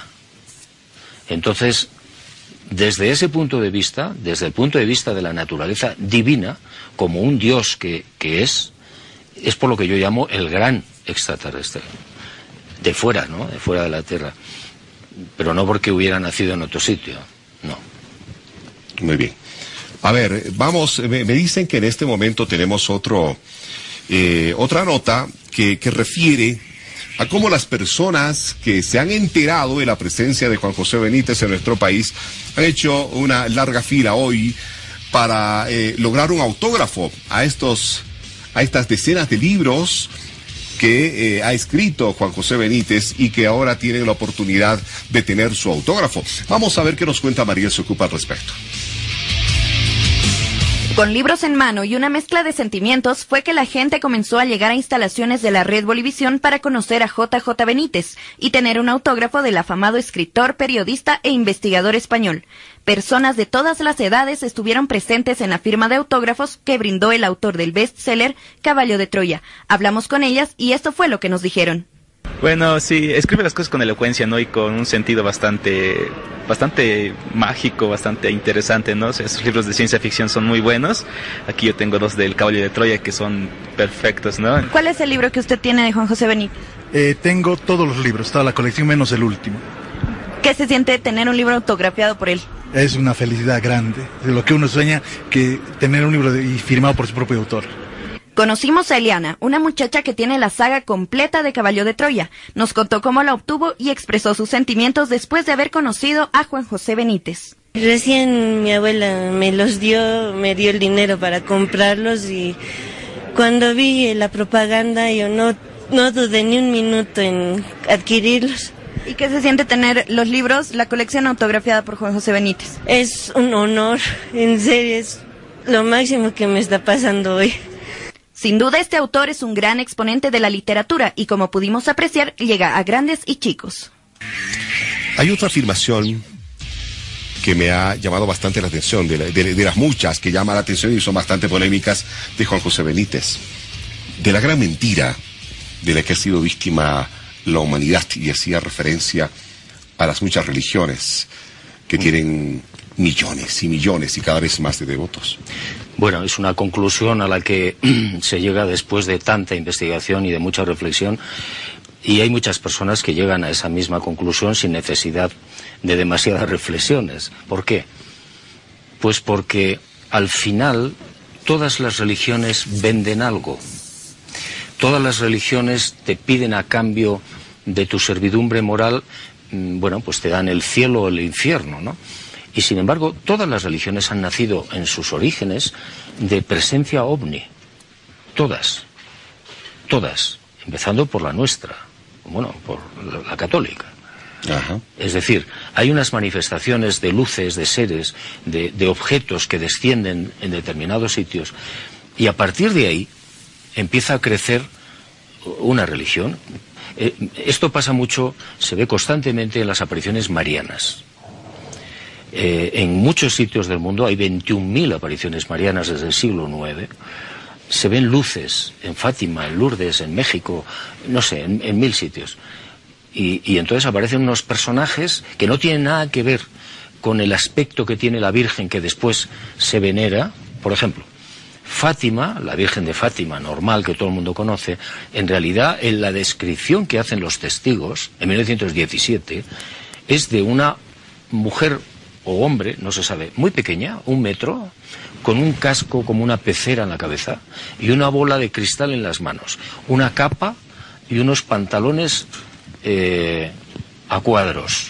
Entonces, desde ese punto de vista, desde el punto de vista de la naturaleza divina, como un Dios que, que es, es por lo que yo llamo el gran extraterrestre. De fuera, ¿no? De fuera de la Tierra. Pero no porque hubiera nacido en otro sitio, no. Muy bien. A ver, vamos, me, me dicen que en este momento tenemos otro, eh, otra nota que, que refiere a cómo las personas que se han enterado de la presencia de Juan José Benítez en nuestro país han hecho una larga fila hoy para eh, lograr un autógrafo a estos, a estas decenas de libros que eh, ha escrito Juan José Benítez y que ahora tienen la oportunidad de tener su autógrafo. Vamos a ver qué nos cuenta Mariel Se Ocupa al respecto. Con libros en mano y una mezcla de sentimientos fue que la gente comenzó a llegar a instalaciones de la Red Bolivisión para conocer a J J Benítez y tener un autógrafo del afamado escritor, periodista e investigador español. Personas de todas las edades estuvieron presentes en la firma de autógrafos que brindó el autor del bestseller Caballo de Troya. Hablamos con ellas y esto fue lo que nos dijeron. Bueno, sí, escribe las cosas con elocuencia, ¿no? Y con un sentido bastante, bastante mágico, bastante interesante, ¿no? O sea, esos libros de ciencia ficción son muy buenos. Aquí yo tengo dos del Caballo de Troya que son perfectos, ¿no? ¿Cuál es el libro que usted tiene de Juan José Benítez? Eh, tengo todos los libros, toda la colección menos el último. ¿Qué se siente tener un libro autografiado por él? Es una felicidad grande, de lo que uno sueña, que tener un libro de, y firmado por su propio autor. Conocimos a Eliana, una muchacha que tiene la saga completa de Caballo de Troya. Nos contó cómo la obtuvo y expresó sus sentimientos después de haber conocido a Juan José Benítez. Recién mi abuela me los dio, me dio el dinero para comprarlos y cuando vi la propaganda yo no, no dudé ni un minuto en adquirirlos. ¿Y qué se siente tener los libros, la colección autografiada por Juan José Benítez? Es un honor, en serio, es lo máximo que me está pasando hoy. Sin duda este autor es un gran exponente de la literatura y como pudimos apreciar, llega a grandes y chicos. Hay otra afirmación que me ha llamado bastante la atención, de, la, de, de las muchas que llaman la atención y son bastante polémicas, de Juan José Benítez. De la gran mentira de la que ha sido víctima la humanidad, y hacía referencia a las muchas religiones que tienen millones y millones y cada vez más de devotos. Bueno, es una conclusión a la que se llega después de tanta investigación y de mucha reflexión, y hay muchas personas que llegan a esa misma conclusión sin necesidad de demasiadas reflexiones. ¿Por qué? Pues porque al final todas las religiones venden algo. Todas las religiones te piden a cambio de tu servidumbre moral, bueno, pues te dan el cielo o el infierno, ¿no? Y sin embargo, todas las religiones han nacido en sus orígenes de presencia ovni. Todas. Todas. Empezando por la nuestra. Bueno, por la católica. Ajá. Es decir, hay unas manifestaciones de luces, de seres, de, de objetos que descienden en determinados sitios. Y a partir de ahí empieza a crecer una religión. Eh, esto pasa mucho, se ve constantemente en las apariciones marianas. Eh, en muchos sitios del mundo hay veintiún mil apariciones marianas desde el siglo nueve. Se ven luces en Fátima, en Lourdes, en México, no sé, en, en mil sitios. Y, y entonces aparecen unos personajes que no tienen nada que ver con el aspecto que tiene la Virgen que después se venera. Por ejemplo, Fátima, la Virgen de Fátima normal que todo el mundo conoce, en realidad en la descripción que hacen los testigos en mil novecientos diecisiete es de una mujer o hombre, no se sabe, muy pequeña, un metro, con un casco como una pecera en la cabeza y una bola de cristal en las manos, una capa y unos pantalones eh, a cuadros.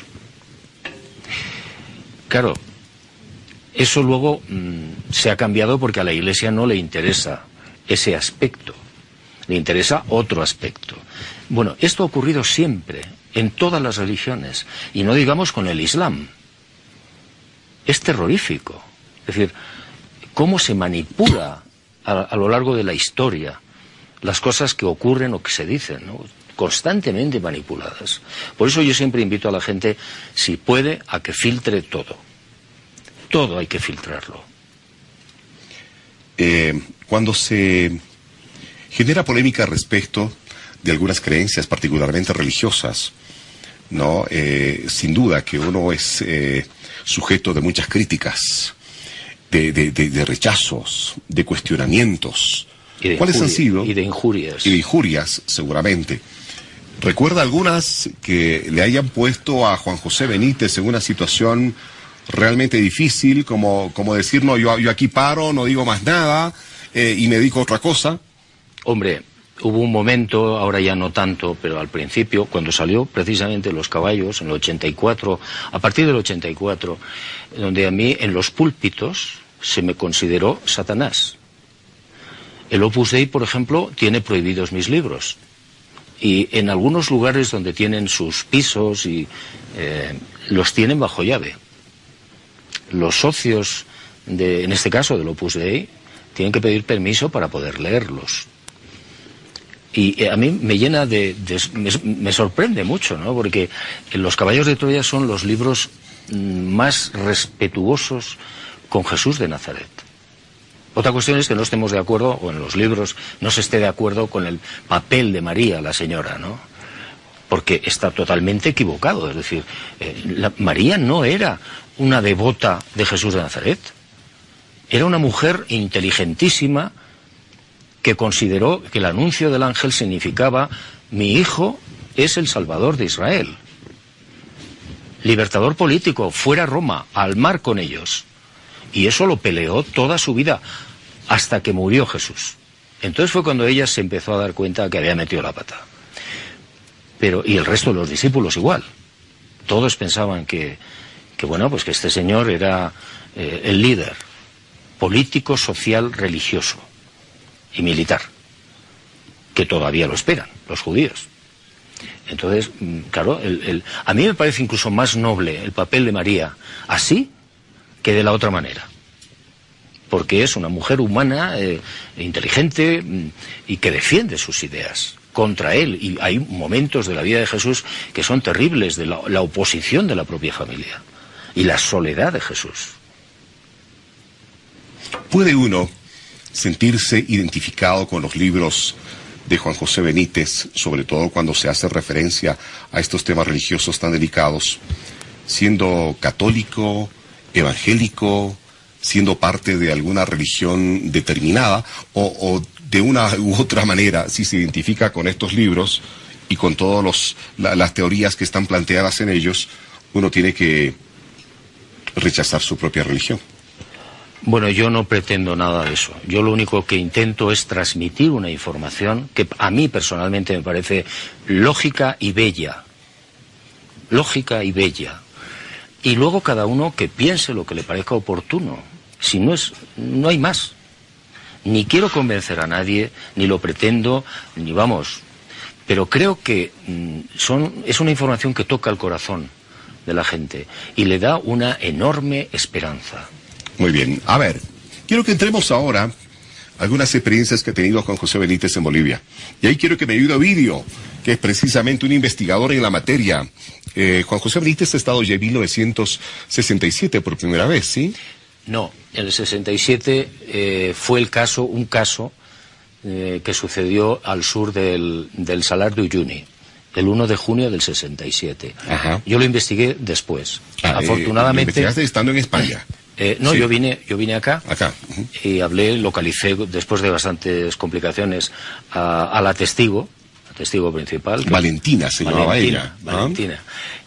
Claro, eso luego mmm, se ha cambiado porque a la Iglesia no le interesa ese aspecto, le interesa otro aspecto. Bueno, esto ha ocurrido siempre, en todas las religiones, y no digamos con el Islam. Es terrorífico. Es decir, cómo se manipula a, a lo largo de la historia las cosas que ocurren o que se dicen, ¿no? Constantemente manipuladas. Por eso yo siempre invito a la gente, si puede, a que filtre todo. Todo hay que filtrarlo. Eh, cuando se genera polémica respecto de algunas creencias, particularmente religiosas, ¿no? Eh, sin duda que uno es eh, sujeto de muchas críticas, de, de, de, de rechazos, de cuestionamientos. Y de ¿Cuáles han sido? Y de injurias. Y de injurias, seguramente. ¿Recuerda algunas que le hayan puesto a Juan José Benítez en una situación realmente difícil, como, como decir, no, yo, yo aquí paro, no digo más nada, eh, y me dedico a otra cosa? Hombre, hubo un momento, ahora ya no tanto, pero al principio, cuando salió precisamente Los Caballos, en el ochenta y cuatro, a partir del ochenta y cuatro, donde a mí en los púlpitos se me consideró Satanás. El Opus Dei, por ejemplo, tiene prohibidos mis libros. Y en algunos lugares donde tienen sus pisos, y eh, los tienen bajo llave. Los socios, de, en este caso del Opus Dei, tienen que pedir permiso para poder leerlos. Y eh, a mí me llena de... de me, me sorprende mucho, ¿no? Porque Los Caballos de Troya son los libros mm, más respetuosos con Jesús de Nazaret. Otra cuestión es que no estemos de acuerdo, o en los libros no se esté de acuerdo con el papel de María, la señora, ¿no? Porque está totalmente equivocado. Es decir, eh, la, María no era una devota de Jesús de Nazaret. Era una mujer inteligentísima que consideró que el anuncio del ángel significaba: mi hijo es el Salvador de Israel. Libertador político, fuera Roma, al mar con ellos. Y eso lo peleó toda su vida, hasta que murió Jesús. Entonces fue cuando ella se empezó a dar cuenta que había metido la pata. Pero, y el resto de los discípulos igual. Todos pensaban que, que bueno, pues que este señor era eh, el líder político, social, religioso y militar, que todavía lo esperan, los judíos. Entonces, claro, el, el, a mí me parece incluso más noble el papel de María así que de la otra manera. Porque es una mujer humana, eh, inteligente y que defiende sus ideas contra él. Y hay momentos de la vida de Jesús que son terribles, de la, la oposición de la propia familia y la soledad de Jesús. ¿Puede uno sentirse identificado con los libros de Juan José Benítez, sobre todo cuando se hace referencia a estos temas religiosos tan delicados, siendo católico, evangélico, siendo parte de alguna religión determinada, o, o de una u otra manera, si se identifica con estos libros y con todas la, las teorías que están planteadas en ellos, uno tiene que rechazar su propia religión? Bueno, yo no pretendo nada de eso. Yo lo único que intento es transmitir una información que a mí personalmente me parece lógica y bella. Lógica y bella. Y luego cada uno que piense lo que le parezca oportuno. Si no es, no hay más. Ni quiero convencer a nadie, ni lo pretendo, ni vamos. Pero creo que mm, son, es una información que toca el corazón de la gente y le da una enorme esperanza. Muy bien. A ver, quiero que entremos ahora a algunas experiencias que ha tenido Juan José Benítez en Bolivia. Y ahí quiero que me ayude Ovidio, que es precisamente un investigador en la materia. Eh, Juan José Benítez ha estado ya en mil novecientos sesenta y siete por primera vez, ¿sí? No, en el sesenta y siete eh, fue el caso, un caso eh, que sucedió al sur del, del Salar de Uyuni, el uno de junio del sesenta y siete. Ajá. Yo lo investigué después. Ah, Afortunadamente... Eh, ¿lo investigaste estando en España? Eh, no, sí. yo vine, yo vine acá, acá. Uh-huh. Y hablé, localicé, después de bastantes complicaciones, a, a la testigo, la testigo principal. Que, Valentina se llamaba Valentina, ella. Valentina.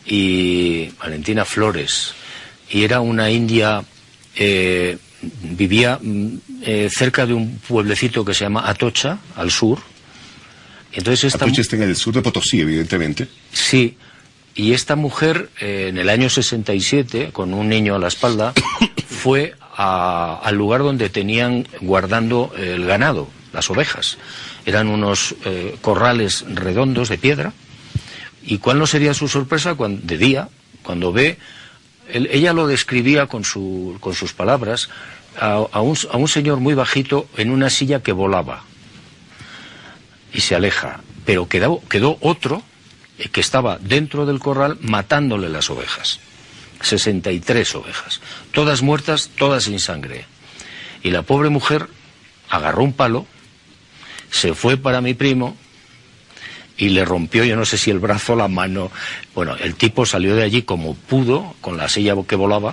Y Valentina Flores. Y era una india, eh, vivía eh, cerca de un pueblecito que se llama Atocha, al sur. Entonces esta, Atocha está en el sur de Potosí, evidentemente. Sí. Y esta mujer, eh, en el año sesenta y siete, con un niño a la espalda, fue a, al lugar donde tenían guardando el ganado, las ovejas. Eran unos eh, corrales redondos de piedra. ¿Y cuál no sería su sorpresa cuando, de día, cuando ve, él, ella lo describía con, su, con sus palabras, a, a, un, a un señor muy bajito en una silla que volaba y se aleja, pero quedó, quedó otro que estaba dentro del corral matándole las ovejas. sesenta y tres ovejas. Todas muertas, todas sin sangre. Y la pobre mujer agarró un palo, se fue para mi primo y le rompió, yo no sé si el brazo o la mano. Bueno, el tipo salió de allí como pudo, con la silla que volaba.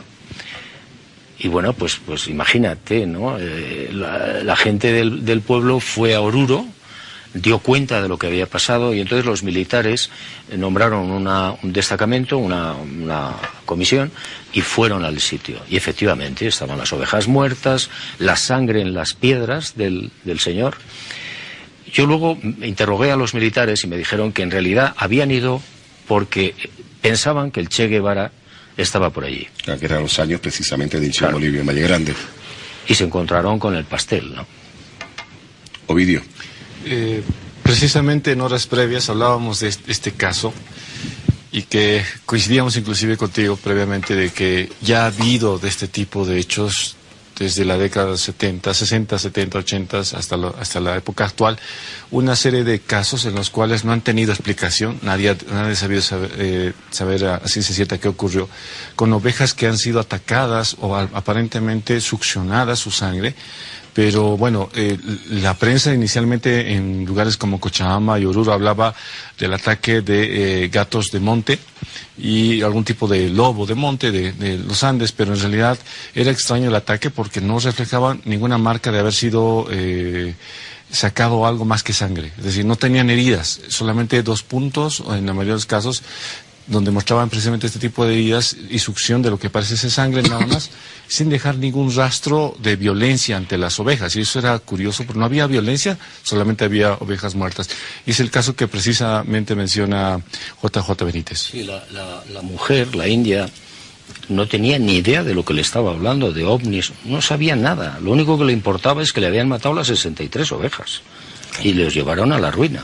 Y bueno, pues, pues imagínate, ¿no? Eh, la, la gente del, del pueblo fue a Oruro, dio cuenta de lo que había pasado y entonces los militares nombraron una, un destacamento, una, una comisión y fueron al sitio. Y efectivamente estaban las ovejas muertas, la sangre en las piedras del, del señor. Yo luego interrogué a los militares y me dijeron que en realidad habían ido porque pensaban que el Che Guevara estaba por allí. Claro, que eran los años precisamente del Che claro. Bolivia, en Valle Grande. Y se encontraron con el pastel, ¿no? Ovidio. Eh, precisamente en horas previas hablábamos de este, este caso y que coincidíamos inclusive contigo previamente de que ya ha habido de este tipo de hechos desde la década setenta, sesenta, setenta, ochenta hasta, lo, hasta la época actual, una serie de casos en los cuales no han tenido explicación, nadie, nadie ha sabido saber, eh, saber a ciencia cierta qué ocurrió, con ovejas que han sido atacadas o a, aparentemente succionadas su sangre. Pero bueno, eh, la prensa inicialmente en lugares como Cochabamba y Oruro hablaba del ataque de eh, gatos de monte y algún tipo de lobo de monte de, de los Andes, pero en realidad era extraño el ataque porque no reflejaba ninguna marca de haber sido eh, sacado algo más que sangre. Es decir, no tenían heridas, solamente dos puntos, o en la mayoría de los casos, donde mostraban precisamente este tipo de heridas y succión de lo que parece ser sangre nada más, sin dejar ningún rastro de violencia ante las ovejas. Y eso era curioso, porque no había violencia, solamente había ovejas muertas. Y es el caso que precisamente menciona J J Benítez. Sí, la, la, la mujer, la india, no tenía ni idea de lo que le estaba hablando, de ovnis, no sabía nada. Lo único que le importaba es que le habían matado las sesenta y tres ovejas y les llevaron a la ruina.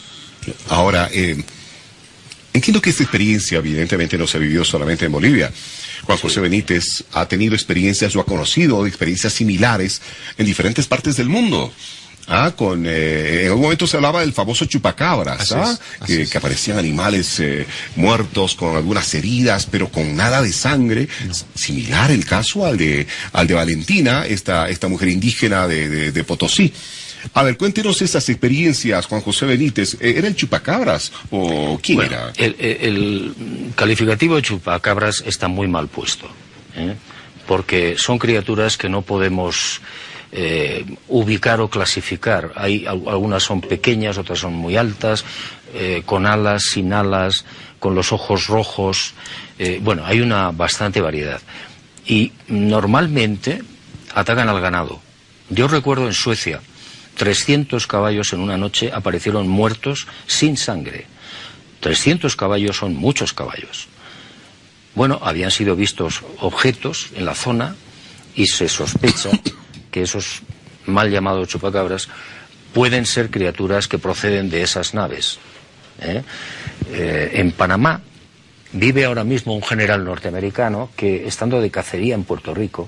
Ahora, eh, entiendo que esta experiencia evidentemente no se ha vivido solamente en Bolivia. Juan José Benítez ha tenido experiencias o ha conocido experiencias similares en diferentes partes del mundo. Ah, con, eh, en algún momento se hablaba del famoso chupacabras, así ¿ah? es, así que, es. que aparecían animales eh, muertos con algunas heridas, pero con nada de sangre. No. Similar el caso al de, al de Valentina, esta, esta mujer indígena de, de, de Potosí. A ver, cuéntenos esas experiencias, Juan José Benítez. ¿Era el chupacabras o quién bueno, era? El, el calificativo de chupacabras está muy mal puesto, ¿eh? Porque son criaturas que no podemos eh, ubicar o clasificar. Hay, algunas son pequeñas, otras son muy altas, eh, con alas, sin alas, con los ojos rojos. Eh, bueno, hay una bastante variedad. Y normalmente atacan al ganado. Yo recuerdo en Suecia, trescientos caballos en una noche aparecieron muertos sin sangre. trescientos caballos son muchos caballos. Bueno, habían sido vistos objetos en la zona y se sospecha que esos mal llamados chupacabras pueden ser criaturas que proceden de esas naves. ¿eh? Eh, en Panamá vive ahora mismo un general norteamericano que, estando de cacería en Puerto Rico,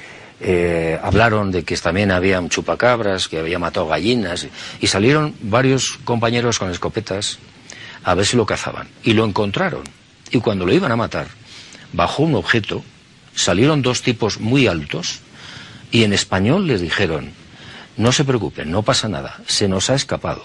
Eh, hablaron de que también había un chupacabras, que había matado gallinas, y salieron varios compañeros con escopetas a ver si lo cazaban, y lo encontraron, y cuando lo iban a matar bajó un objeto, salieron dos tipos muy altos y en español les dijeron: no se preocupen, no pasa nada, se nos ha escapado.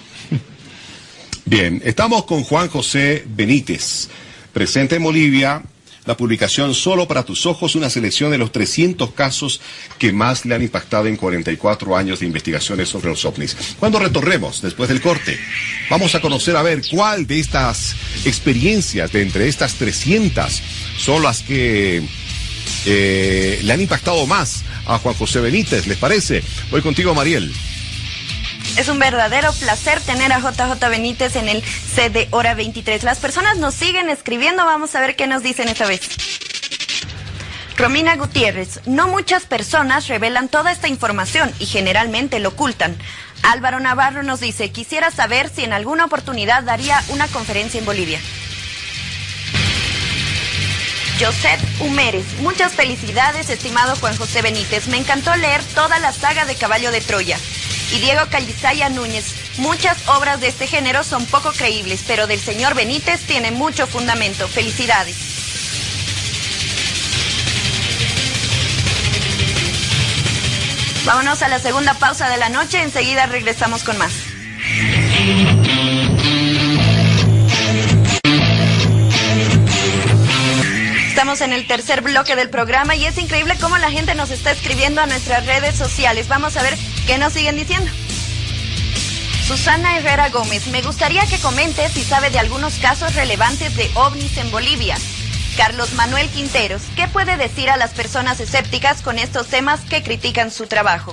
Bien, estamos con Juan José Benítez, presente en Bolivia. La publicación Solo para tus ojos, una selección de los trescientos casos que más le han impactado en cuarenta y cuatro años de investigaciones sobre los ovnis. Cuando retornemos, después del corte, vamos a conocer a ver cuál de estas experiencias, de entre estas trescientas, son las que eh, le han impactado más a Juan José Benítez. ¿Les parece? Voy contigo, Mariel. Es un verdadero placer tener a J J Benítez en el C de Hora veintitrés. Las personas nos siguen escribiendo, vamos a ver qué nos dicen esta vez. Romina Gutiérrez: no muchas personas revelan toda esta información y generalmente lo ocultan. Álvaro Navarro nos dice: quisiera saber si en alguna oportunidad daría una conferencia en Bolivia. Josette Humérez: muchas felicidades, estimado Juan José Benítez. Me encantó leer toda la saga de Caballo de Troya. Y Diego Calizaya Núñez: muchas obras de este género son poco creíbles, pero del señor Benítez tiene mucho fundamento. Felicidades. Vámonos a la segunda pausa de la noche, enseguida regresamos con más. Estamos en el tercer bloque del programa y es increíble cómo la gente nos está escribiendo a nuestras redes sociales. Vamos a ver qué nos siguen diciendo. Susana Herrera Gómez: me gustaría que comente si sabe de algunos casos relevantes de ovnis en Bolivia. Carlos Manuel Quinteros: ¿qué puede decir a las personas escépticas con estos temas que critican su trabajo?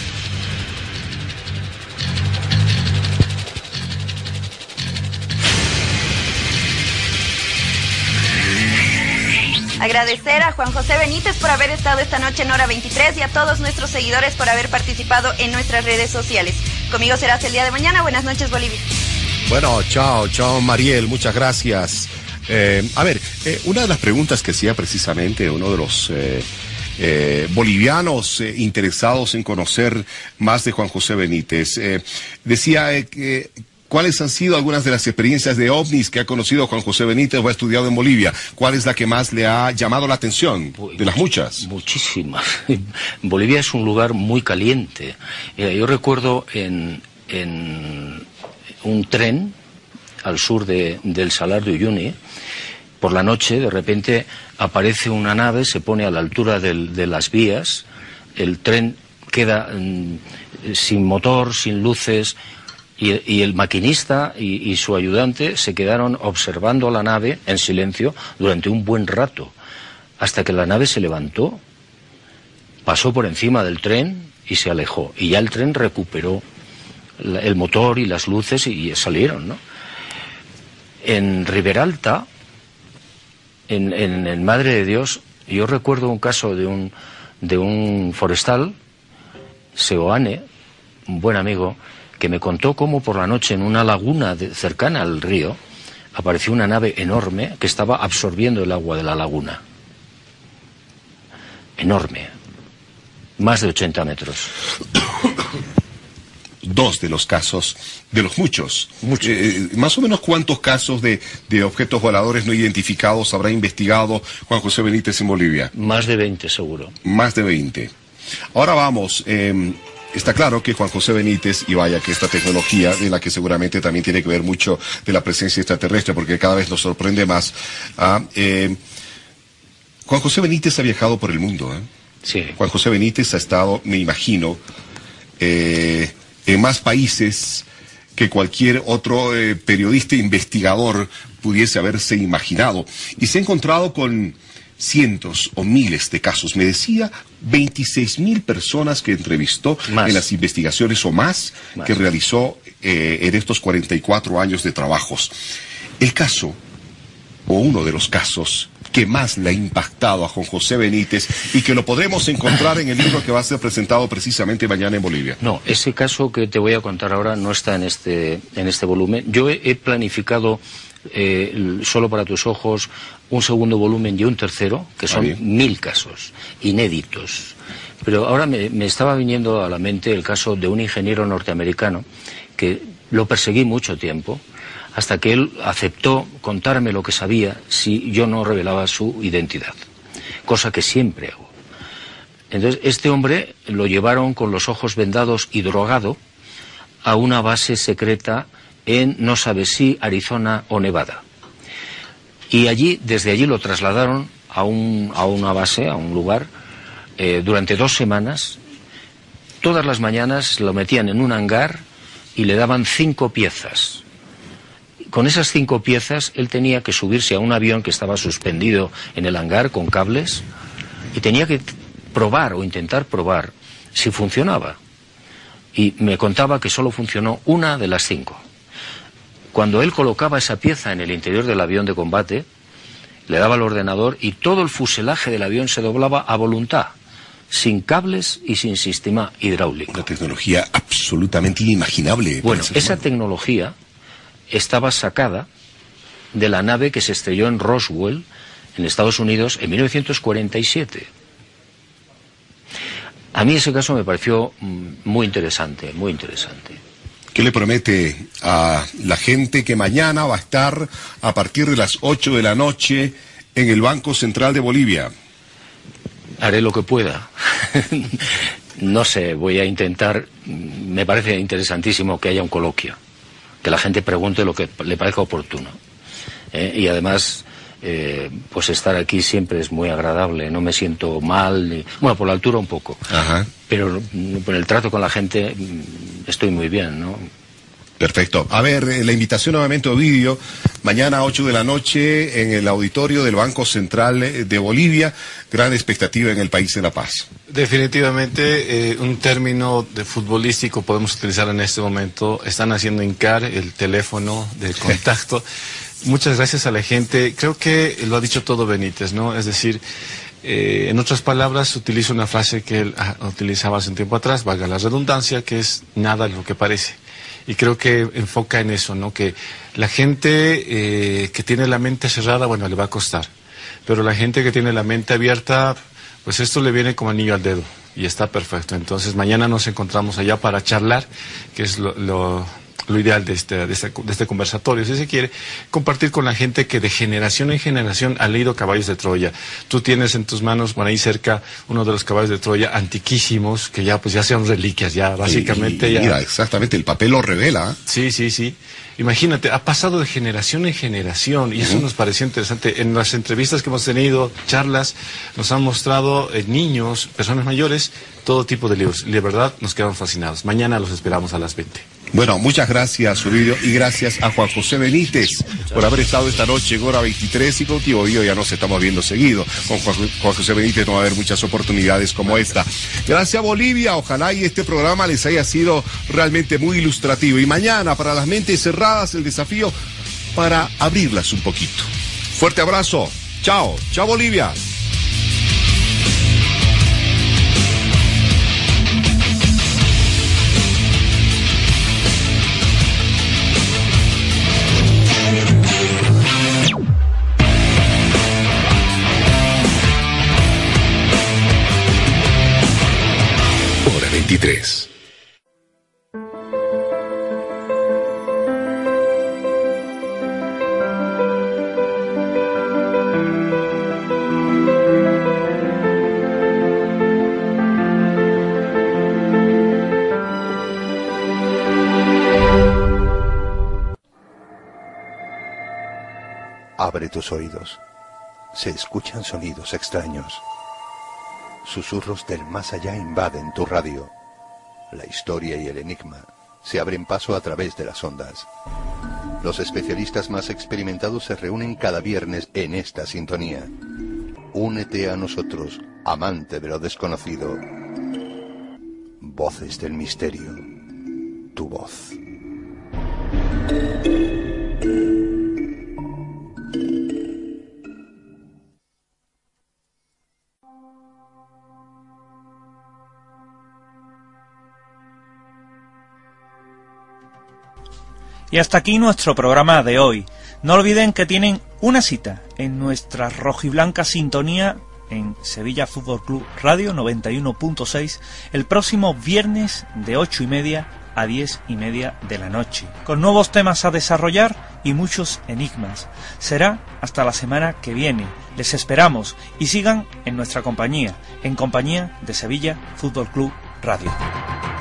Agradecer a Juan José Benítez por haber estado esta noche en Hora veintitrés y a todos nuestros seguidores por haber participado en nuestras redes sociales. Conmigo serás el día de mañana. Buenas noches, Bolivia. Bueno, chao, chao, Mariel, muchas gracias. Eh, a ver, eh, una de las preguntas que hacía precisamente uno de los eh, eh, bolivianos eh, interesados en conocer más de Juan José Benítez, eh, decía eh, que ¿cuáles han sido algunas de las experiencias de ovnis que ha conocido Juan José Benítez o ha estudiado en Bolivia? ¿Cuál es la que más le ha llamado la atención de las muchas? Muchísimas. Bolivia es un lugar muy caliente. Eh, yo recuerdo en, en un tren al sur de, del Salar de Uyuni, por la noche de repente aparece una nave, se pone a la altura del, de las vías, el tren queda mm, sin motor, sin luces, Y, y el maquinista y, y su ayudante se quedaron observando la nave en silencio durante un buen rato, hasta que la nave se levantó, pasó por encima del tren y se alejó. Y ya el tren recuperó la, el motor y las luces y, y salieron, ¿no? En Riberalta, en, en, en Madre de Dios, yo recuerdo un caso de un, de un forestal, Seoane, un buen amigo, que me contó cómo por la noche en una laguna de, cercana al río apareció una nave enorme que estaba absorbiendo el agua de la laguna. Enorme. Más de ochenta metros. Dos de los casos, de los muchos. Muchos. Eh, más o menos cuántos casos de, de objetos voladores no identificados habrá investigado Juan José Benítez en Bolivia. Más de veinte seguro. Más de veinte. Ahora vamos... Eh, Está claro que Juan José Benítez, y vaya que esta tecnología, de la que seguramente también tiene que ver mucho de la presencia extraterrestre, porque cada vez nos sorprende más, ¿ah? eh, Juan José Benítez ha viajado por el mundo. ¿eh? Sí. Juan José Benítez ha estado, me imagino, eh, en más países que cualquier otro eh, periodista investigador pudiese haberse imaginado. Y se ha encontrado con cientos o miles de casos. Me decía veintiséis mil personas que entrevistó más. en las investigaciones o más, más. que realizó eh, en estos cuarenta y cuatro años de trabajos. El caso, o uno de los casos que más le ha impactado a Juan José Benítez y que lo podremos encontrar en el libro que va a ser presentado precisamente mañana en Bolivia. No, ese caso que te voy a contar ahora no está en este, en este volumen. Yo he, he planificado eh, solo para tus ojos un segundo volumen y un tercero, que son ah, mil casos inéditos. Pero ahora me, me estaba viniendo a la mente el caso de un ingeniero norteamericano que lo perseguí mucho tiempo, hasta que él aceptó contarme lo que sabía si yo no revelaba su identidad, cosa que siempre hago. Entonces, este hombre lo llevaron con los ojos vendados y drogado a una base secreta en no sabe si Arizona o Nevada. Y allí, desde allí lo trasladaron a, un, a una base, a un lugar, eh, durante dos semanas. Todas las mañanas lo metían en un hangar y le daban cinco piezas. Con esas cinco piezas él tenía que subirse a un avión que estaba suspendido en el hangar con cables y tenía que probar o intentar probar si funcionaba. Y me contaba que solo funcionó una de las cinco. Cuando él colocaba esa pieza en el interior del avión de combate, le daba al ordenador y todo el fuselaje del avión se doblaba a voluntad, sin cables y sin sistema hidráulico. Una tecnología absolutamente inimaginable. Bueno, esa tecnología estaba sacada de la nave que se estrelló en Roswell, en Estados Unidos, en mil novecientos cuarenta y siete. A mí ese caso me pareció muy interesante, muy interesante. ¿Qué le promete a la gente que mañana va a estar a partir de las ocho de la noche en el Banco Central de Bolivia? Haré lo que pueda. No sé, voy a intentar, me parece interesantísimo que haya un coloquio, que la gente pregunte lo que le parezca oportuno. Eh, y además, eh, pues estar aquí siempre es muy agradable, no me siento mal, ni, bueno, por la altura un poco. Ajá. Pero por el trato con la gente estoy muy bien, ¿no? Perfecto. A ver, la invitación nuevamente, Ovidio, mañana a ocho de la noche en el auditorio del Banco Central de Bolivia. Gran expectativa en el país de La Paz. Definitivamente, eh, un término de futbolístico podemos utilizar en este momento. Están haciendo hincar el teléfono de contacto. Muchas gracias a la gente. Creo que lo ha dicho todo Benítez, ¿no? Es decir, eh, en otras palabras, utilizo una frase que él ah, utilizaba hace un tiempo atrás, valga la redundancia, que es nada lo que parece. Y creo que enfoca en eso, ¿no? Que la gente eh, que tiene la mente cerrada, bueno, le va a costar. Pero la gente que tiene la mente abierta, pues esto le viene como anillo al dedo. Y está perfecto. Entonces, mañana nos encontramos allá para charlar, que es lo, lo, lo ideal de este, de, este, de este conversatorio. Si se quiere, compartir con la gente que de generación en generación ha leído Caballos de Troya. Tú tienes en tus manos, por ahí cerca, uno de los Caballos de Troya antiquísimos, que ya pues ya sean reliquias, ya básicamente. Y, y, ya... Mira, exactamente, el papel lo revela. Sí, sí, sí. Imagínate, ha pasado de generación en generación y eso uh-huh. nos pareció interesante. En las entrevistas que hemos tenido, charlas, nos han mostrado eh, niños, personas mayores, todo tipo de libros. Y de verdad nos quedan fascinados. Mañana los esperamos a las veinte. Bueno, muchas gracias, Uridio, y gracias a Juan José Benítez por haber estado esta noche en Hora veintitrés, y contigo yo ya nos estamos viendo seguido. Con Juan, Juan José Benítez no va a haber muchas oportunidades como esta. Gracias, Bolivia, ojalá y este programa les haya sido realmente muy ilustrativo. Y mañana, para las mentes cerradas, el desafío para abrirlas un poquito. Fuerte abrazo, chao, chao Bolivia. veintitrés. Abre tus oídos. Se escuchan sonidos extraños. Susurros del más allá invaden tu radio. La historia y el enigma se abren paso a través de las ondas. Los especialistas más experimentados se reúnen cada viernes en esta sintonía. Únete a nosotros, amante de lo desconocido. Voces del misterio. Tu voz. Y hasta aquí nuestro programa de hoy. No olviden que tienen una cita en nuestra rojiblanca sintonía en Sevilla Fútbol Club Radio noventa y uno punto seis el próximo viernes de ocho y media a diez y media de la noche, con nuevos temas a desarrollar y muchos enigmas. Será hasta la semana que viene. Les esperamos y sigan en nuestra compañía, en compañía de Sevilla Fútbol Club Radio.